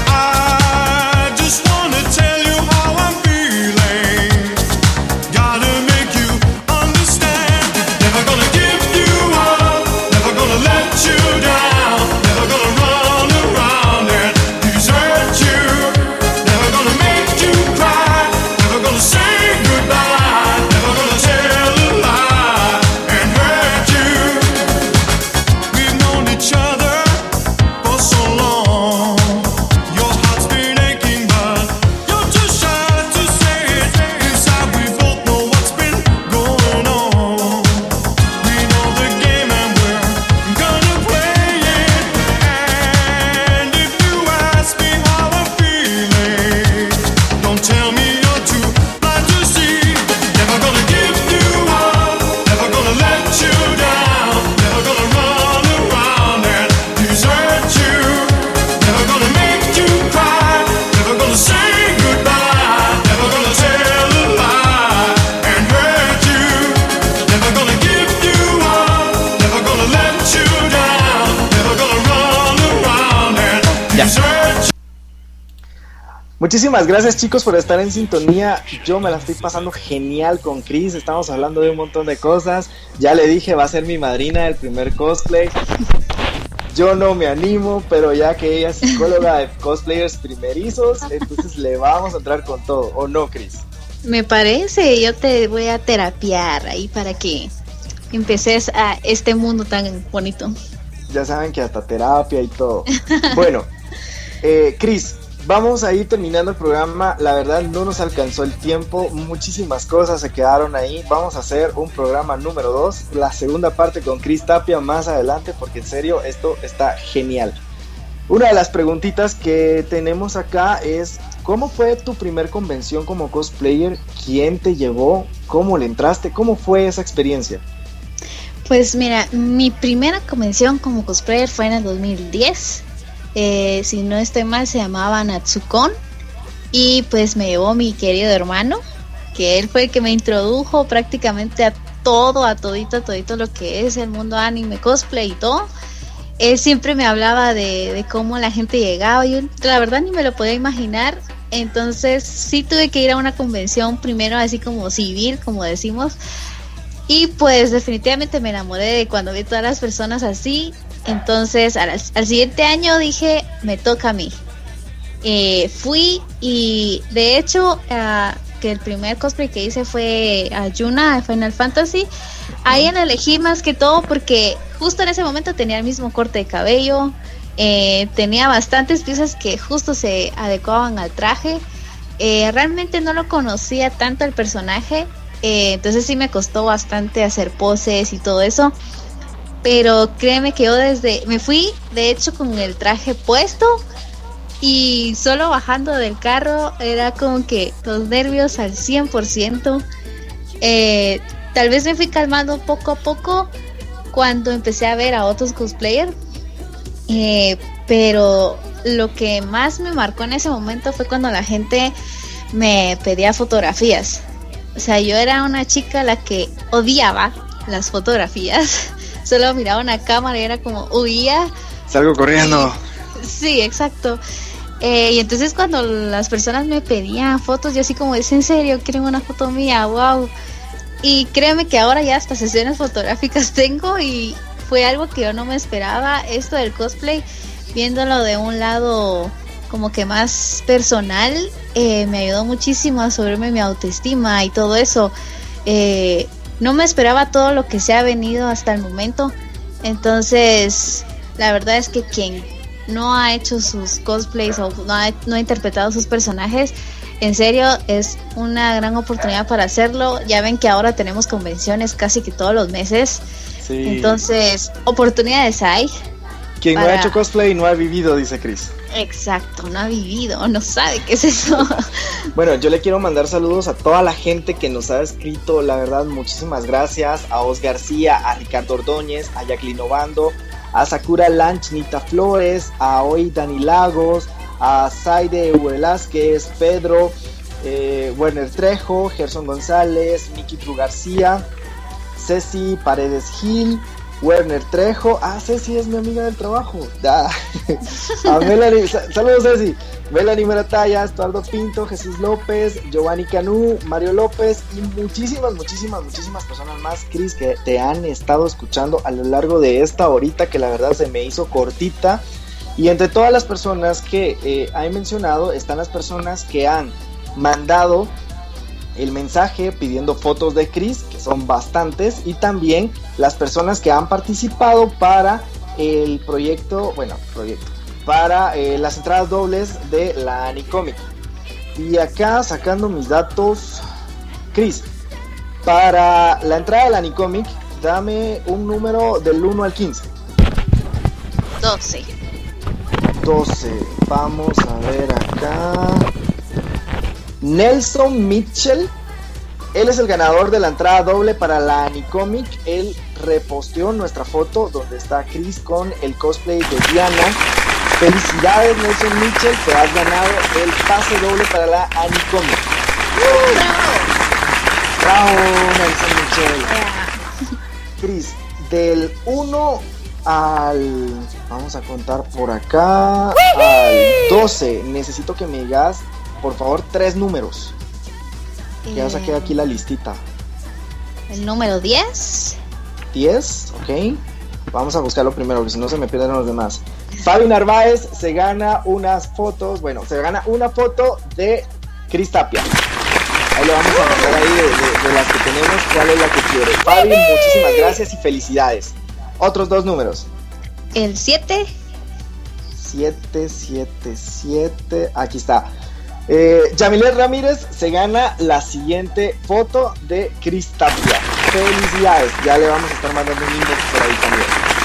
I just wanna tell you how I'm feeling. Gotta make you understand. Never gonna give you up. Never gonna let you down. Never gonna run around and desert you. Never gonna make you cry. Never gonna say goodbye. Never gonna tell a lie and hurt you. We've known each other for so long. Your heart's been aching, but you're too shy to say it. Inside we both know what's been going on. We know the game and we're gonna play it. And if you ask me how I'm feeling, don't tell me you're too blind to see. Never gonna give you up. Never gonna let you down. Never gonna run around and desert you. Never gonna make you cry. Never gonna say goodbye. Never gonna tell a lie and hurt you. Never gonna give you up. Never gonna let you down. Never gonna run around and desert you. Muchísimas gracias chicos por estar en sintonía. Yo me la estoy pasando genial con Chris. Estamos hablando de un montón de cosas. Ya le dije, va a ser mi madrina del primer cosplay. Yo no me animo, pero ya que ella es psicóloga de cosplayers primerizos, entonces le vamos a entrar con todo. ¿O no, Chris? Me parece, yo te voy a terapiar ahí para que empeces a este mundo tan bonito. Ya saben que hasta terapia y todo. Bueno, Chris, vamos a ir terminando el programa. La verdad no nos alcanzó el tiempo. Muchísimas cosas se quedaron ahí. Vamos a hacer un programa número 2, la segunda parte con Chris Tapia más adelante, porque en serio esto está genial. Una de las preguntitas que tenemos acá es: ¿cómo fue tu primer convención como cosplayer? ¿Quién te llevó? ¿Cómo le entraste? ¿Cómo fue esa experiencia? Pues mira, mi primera convención como cosplayer fue en el 2010. Si no estoy mal, se llamaba Natsukon. Y pues me llevó mi querido hermano, que él fue el que me introdujo prácticamente a todito lo que es el mundo anime, cosplay y todo. Él siempre me hablaba de cómo la gente llegaba. Yo la verdad ni me lo podía imaginar. Entonces sí tuve que ir a una convención primero, así como civil, como decimos. Y pues definitivamente me enamoré de cuando vi todas las personas así. Entonces al siguiente año dije, me toca a mí. Fui y de hecho que el primer cosplay que hice fue a Yuna de Final Fantasy. Ahí la elegí más que todo porque justo en ese momento tenía el mismo corte de cabello. Tenía bastantes piezas que justo se adecuaban al traje. Realmente no lo conocía tanto el personaje. Entonces sí me costó bastante hacer poses y todo eso. pero créeme que yo me fui de hecho con el traje puesto y solo bajando del carro era como que los nervios al 100%. Tal vez me fui calmando poco a poco cuando empecé a ver a otros cosplayers, pero lo que más me marcó en ese momento fue cuando la gente me pedía fotografías. O sea, yo era una chica la que odiaba las fotografías. Solo miraba una cámara y era como huía. Salgo corriendo. Sí, exacto. Y entonces cuando las personas me pedían fotos, yo así como, ¿es en serio? ¿Quieren una foto mía? ¡Wow! Y créeme que ahora ya hasta sesiones fotográficas tengo y fue algo que yo no me esperaba. Esto del cosplay, viéndolo de un lado como que más personal, me ayudó muchísimo a subirme mi autoestima y todo eso. No me esperaba todo lo que se ha venido hasta el momento. Entonces, la verdad es que quien no ha hecho sus cosplays o no ha interpretado sus personajes, en serio es una gran oportunidad para hacerlo. Ya ven que ahora tenemos convenciones casi que todos los meses. Sí. Entonces, oportunidades hay. Quien no ha hecho cosplay no ha vivido, dice Chris. Exacto, no ha vivido, no sabe qué es eso. Bueno, yo le quiero mandar saludos a toda la gente que nos ha escrito, la verdad, muchísimas gracias. A Os García, a Ricardo Ordóñez, a Jacqueline Obando, a Sakura Lanch, Nita Flores, a Hoy Dani Lagos, a Zaide Velázquez, Pedro, Werner Trejo, Gerson González, Miki Tru García, Ceci Paredes Gil, Werner Trejo. Ceci es mi amiga del trabajo. A Melanie, saludos Ceci. Melanie Merataya, Estuardo Pinto, Jesús López, Giovanni Canú, Mario López y muchísimas personas más, Chris, que te han estado escuchando a lo largo de esta horita que la verdad se me hizo cortita. Y entre todas las personas que he mencionado están las personas que han mandado el mensaje pidiendo fotos de Chris, que son bastantes, y también las personas que han participado para el proyecto, para las entradas dobles de la Anicomic. Y acá sacando mis datos, Chris, para la entrada de la Anicomic, dame un número del 1 al 15. 12. Vamos a ver acá. Nelson Mitchell, él es el ganador de la entrada doble para la Anicomic. Él reposteó nuestra foto donde está Chris con el cosplay de Diana. Felicidades Nelson Mitchell, te has ganado el pase doble para la Anicomic. ¡Bravo Nelson Mitchell! Chris, del 1 al... vamos a contar por acá, al 12, necesito que me digas por favor 3 números. Ya saqué aquí la listita. El número 10. 10, ok. Vamos a buscarlo primero, porque si no se me pierden los demás. Fabi Narváez se gana unas fotos, se gana una foto de Chris Tapia. Ahí le vamos a mandar ahí de las que tenemos, cuál es la que quiere. Fabi, muchísimas gracias y felicidades. Otros 2 números. El 7. 7, aquí está. Yamilet Ramírez se gana la siguiente foto de Chris Tapia. Felicidades, ya le vamos a estar mandando un inbox por ahí también.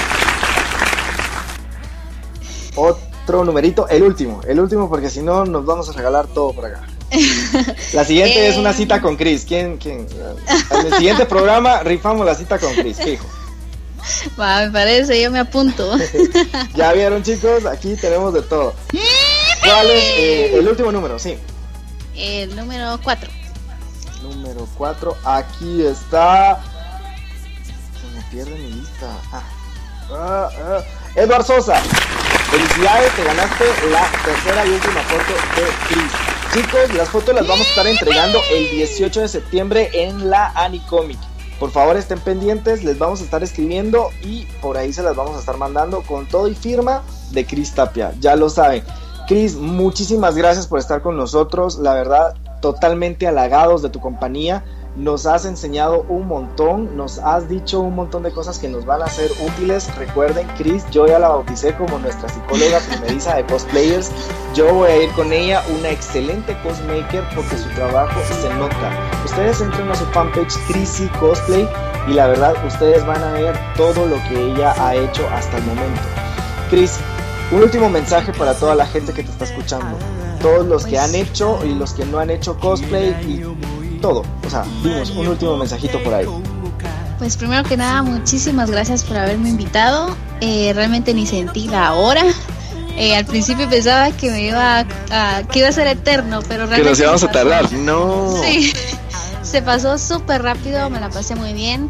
Otro numerito, el último porque si no nos vamos a regalar todo por acá. La siguiente es una cita con Chris. ¿Quién? En el siguiente programa rifamos la cita con Chris, fijo. Me parece, yo me apunto. Ya vieron chicos, aquí tenemos de todo. ¿Cuál es el último número? Sí. El número 4. Número 4, aquí está. Se me pierde mi lista. Edward Sosa, felicidades, te ganaste la tercera y última foto de Chris. Chicos, las fotos las vamos a estar entregando el 18 de septiembre en la Anicomic. Por favor estén pendientes, les vamos a estar escribiendo y por ahí se las vamos a estar mandando con todo y firma de Chris Tapia, ya lo saben. Chris, muchísimas gracias por estar con nosotros, la verdad, totalmente halagados de tu compañía. Nos has enseñado un montón, nos has dicho un montón de cosas que nos van a ser útiles. Recuerden, Chris, yo ya la bauticé como nuestra psicóloga primeriza de cosplayers. Yo voy a ir con ella, una excelente cosmaker, porque su trabajo se nota. Ustedes entren a su fanpage Chrissy Cosplay y la verdad ustedes van a ver todo lo que ella ha hecho hasta el momento. Chris, un último mensaje para toda la gente que te está escuchando, todos los que han hecho y los que no han hecho cosplay y todo, o sea, dinos un último mensajito por ahí. Pues primero que nada, muchísimas gracias por haberme invitado. Realmente ni sentí la hora. Al principio pensaba que que iba a ser eterno, pero realmente que nos íbamos a tardar. No. Sí, se pasó súper rápido, me la pasé muy bien.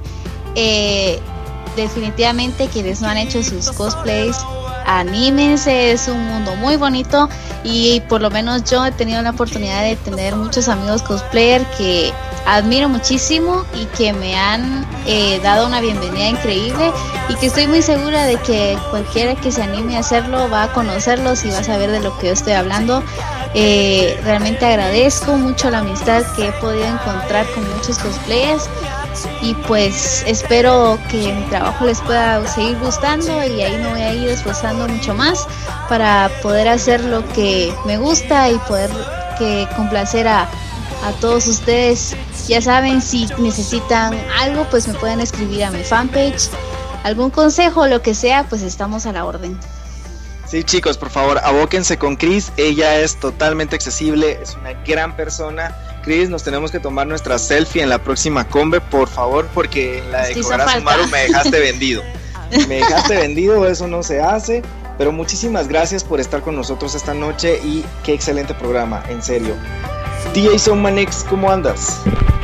Definitivamente quienes no han hecho sus cosplays, anímense, es un mundo muy bonito y por lo menos yo he tenido la oportunidad de tener muchos amigos cosplayer que admiro muchísimo y que me han dado una bienvenida increíble y que estoy muy segura de que cualquiera que se anime a hacerlo va a conocerlos y va a saber de lo que yo estoy hablando. Realmente agradezco mucho la amistad que he podido encontrar con muchos cosplayers y pues espero que mi trabajo les pueda seguir gustando y ahí me voy a ir esforzando mucho más para poder hacer lo que me gusta y poder complacer a todos ustedes. Ya saben, si necesitan algo pues me pueden escribir a mi fanpage, algún consejo, lo que sea, pues estamos a la orden. Sí, chicos, por favor, abóquense con Chris, ella es totalmente accesible, es una gran persona. Chris, nos tenemos que tomar nuestra selfie en la próxima Combe, por favor, porque en la de Cobrar Sumaru me dejaste vendido. Me dejaste vendido, eso no se hace. Pero muchísimas gracias por estar con nosotros esta noche y qué excelente programa, en serio. DJ Soundman X, ¿cómo andas?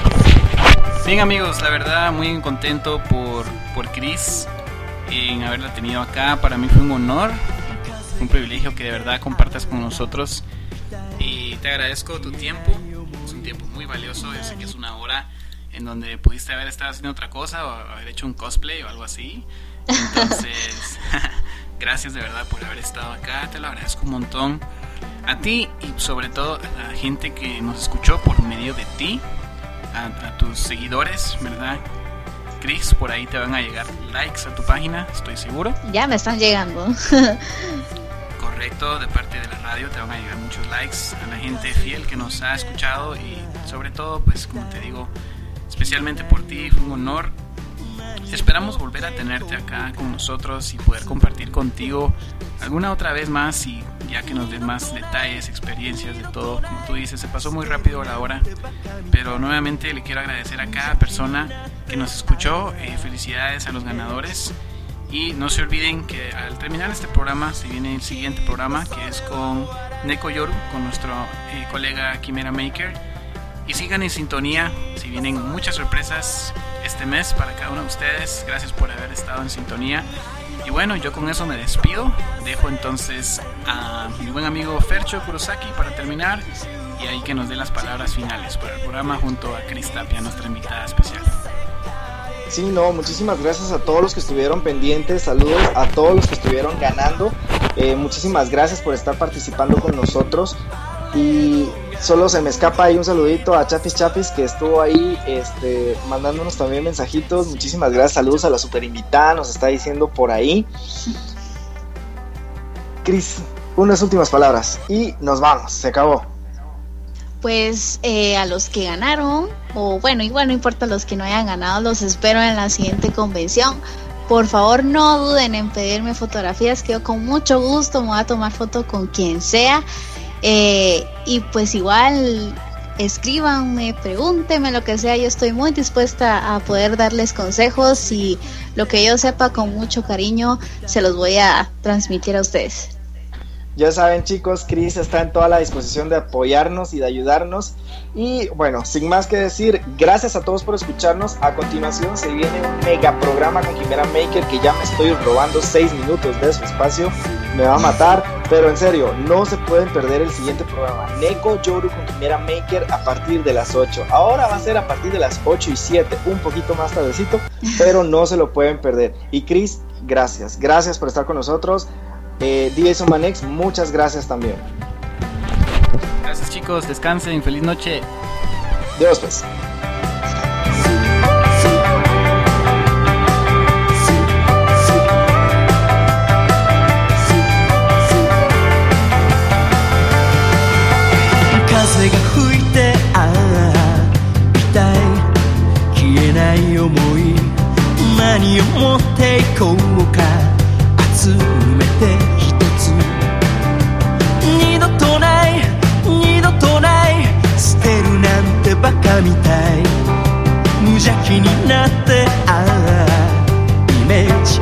Bien, amigos, la verdad muy contento por Chris en haberla tenido acá. Para mí fue un honor, un privilegio que de verdad compartas con nosotros y te agradezco tu tiempo. Es un tiempo muy valioso, yo sé que es una hora en donde pudiste haber estado haciendo otra cosa o haber hecho un cosplay o algo así. Entonces, gracias de verdad por haber estado acá, te lo agradezco un montón. A ti y sobre todo a la gente que nos escuchó por medio de ti, a tus seguidores, ¿verdad? Chris, por ahí te van a llegar likes a tu página, estoy seguro. Ya me están llegando. Correcto, de parte de la radio te van a llegar muchos likes a la gente fiel que nos ha escuchado y sobre todo, pues como te digo, especialmente por ti, fue un honor. Esperamos volver a tenerte acá con nosotros y poder compartir contigo alguna otra vez más y ya que nos des más detalles, experiencias de todo. Como tú dices, se pasó muy rápido la hora, pero nuevamente le quiero agradecer a cada persona que nos escuchó. Felicidades a los ganadores y no se olviden que al terminar este programa se viene el siguiente programa que es con Neko Yoru, con nuestro colega Chimera Maker, y sigan en sintonía, si vienen muchas sorpresas este mes para cada uno de ustedes. Gracias por haber estado en sintonía. Y bueno, yo con eso me despido. Dejo entonces a mi buen amigo Fercho Kurosaki para terminar y ahí que nos dé las palabras finales para el programa junto a Chris Tapia, nuestra invitada especial. Sí, no, muchísimas gracias a todos los que estuvieron pendientes, saludos a todos los que estuvieron ganando, muchísimas gracias por estar participando con nosotros. Y solo se me escapa ahí un saludito a Chapis que estuvo ahí mandándonos también mensajitos. Muchísimas gracias, saludos a la super invitada, nos está diciendo por ahí. Chris, unas últimas palabras y nos vamos, se acabó. Pues a los que ganaron, o bueno, igual no importa los que no hayan ganado, los espero en la siguiente convención. Por favor, no duden en pedirme fotografías, que yo con mucho gusto me voy a tomar foto con quien sea. Y pues igual escríbanme, pregúntenme lo que sea, yo estoy muy dispuesta a poder darles consejos y lo que yo sepa con mucho cariño se los voy a transmitir a ustedes. Ya saben, chicos, Chris está en toda la disposición de apoyarnos y de ayudarnos. Y bueno, sin más que decir, gracias a todos por escucharnos. A continuación se viene un mega programa con Chimera Maker, que ya me estoy robando 6 minutos de su espacio, me va a matar. Pero en serio, no se pueden perder el siguiente programa, Neko Yoru con Chimera Maker, a partir de las 8. Ahora va a ser a partir de las 8 y 7, un poquito más tardecito, pero no se lo pueden perder. Y Chris, gracias por estar con nosotros. DJ Soundman X, muchas gracias también. Gracias, chicos, descansen, feliz noche. Dios pues. Kazeが吹いて痛い消えない想いみたい無邪気になってイメージ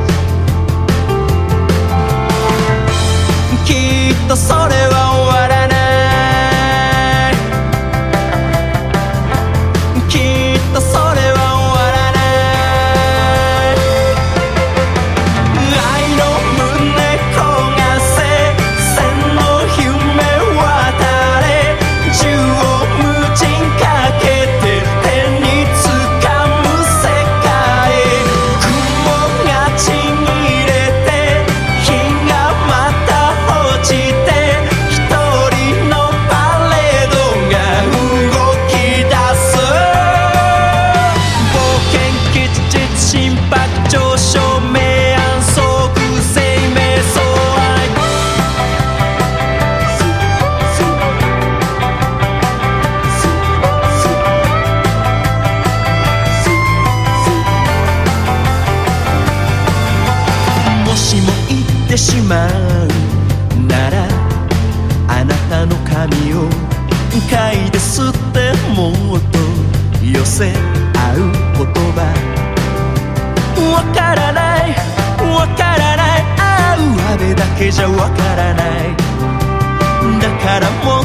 きっとそれは終わらないきっとそれは終わらない愛の胸焦がせ千の夢渡れ縦横無尽かけて手につかむ世界雲がちぎれて日がまた落ちて一人のパレードが動き出す冒険吉日心拍上昇明暗相互生命相愛もしも言ってしまうならあなたの髪を嗅いで吸ってもっと寄せ合う言葉わからないわからない会うあれだけじゃわからないだからも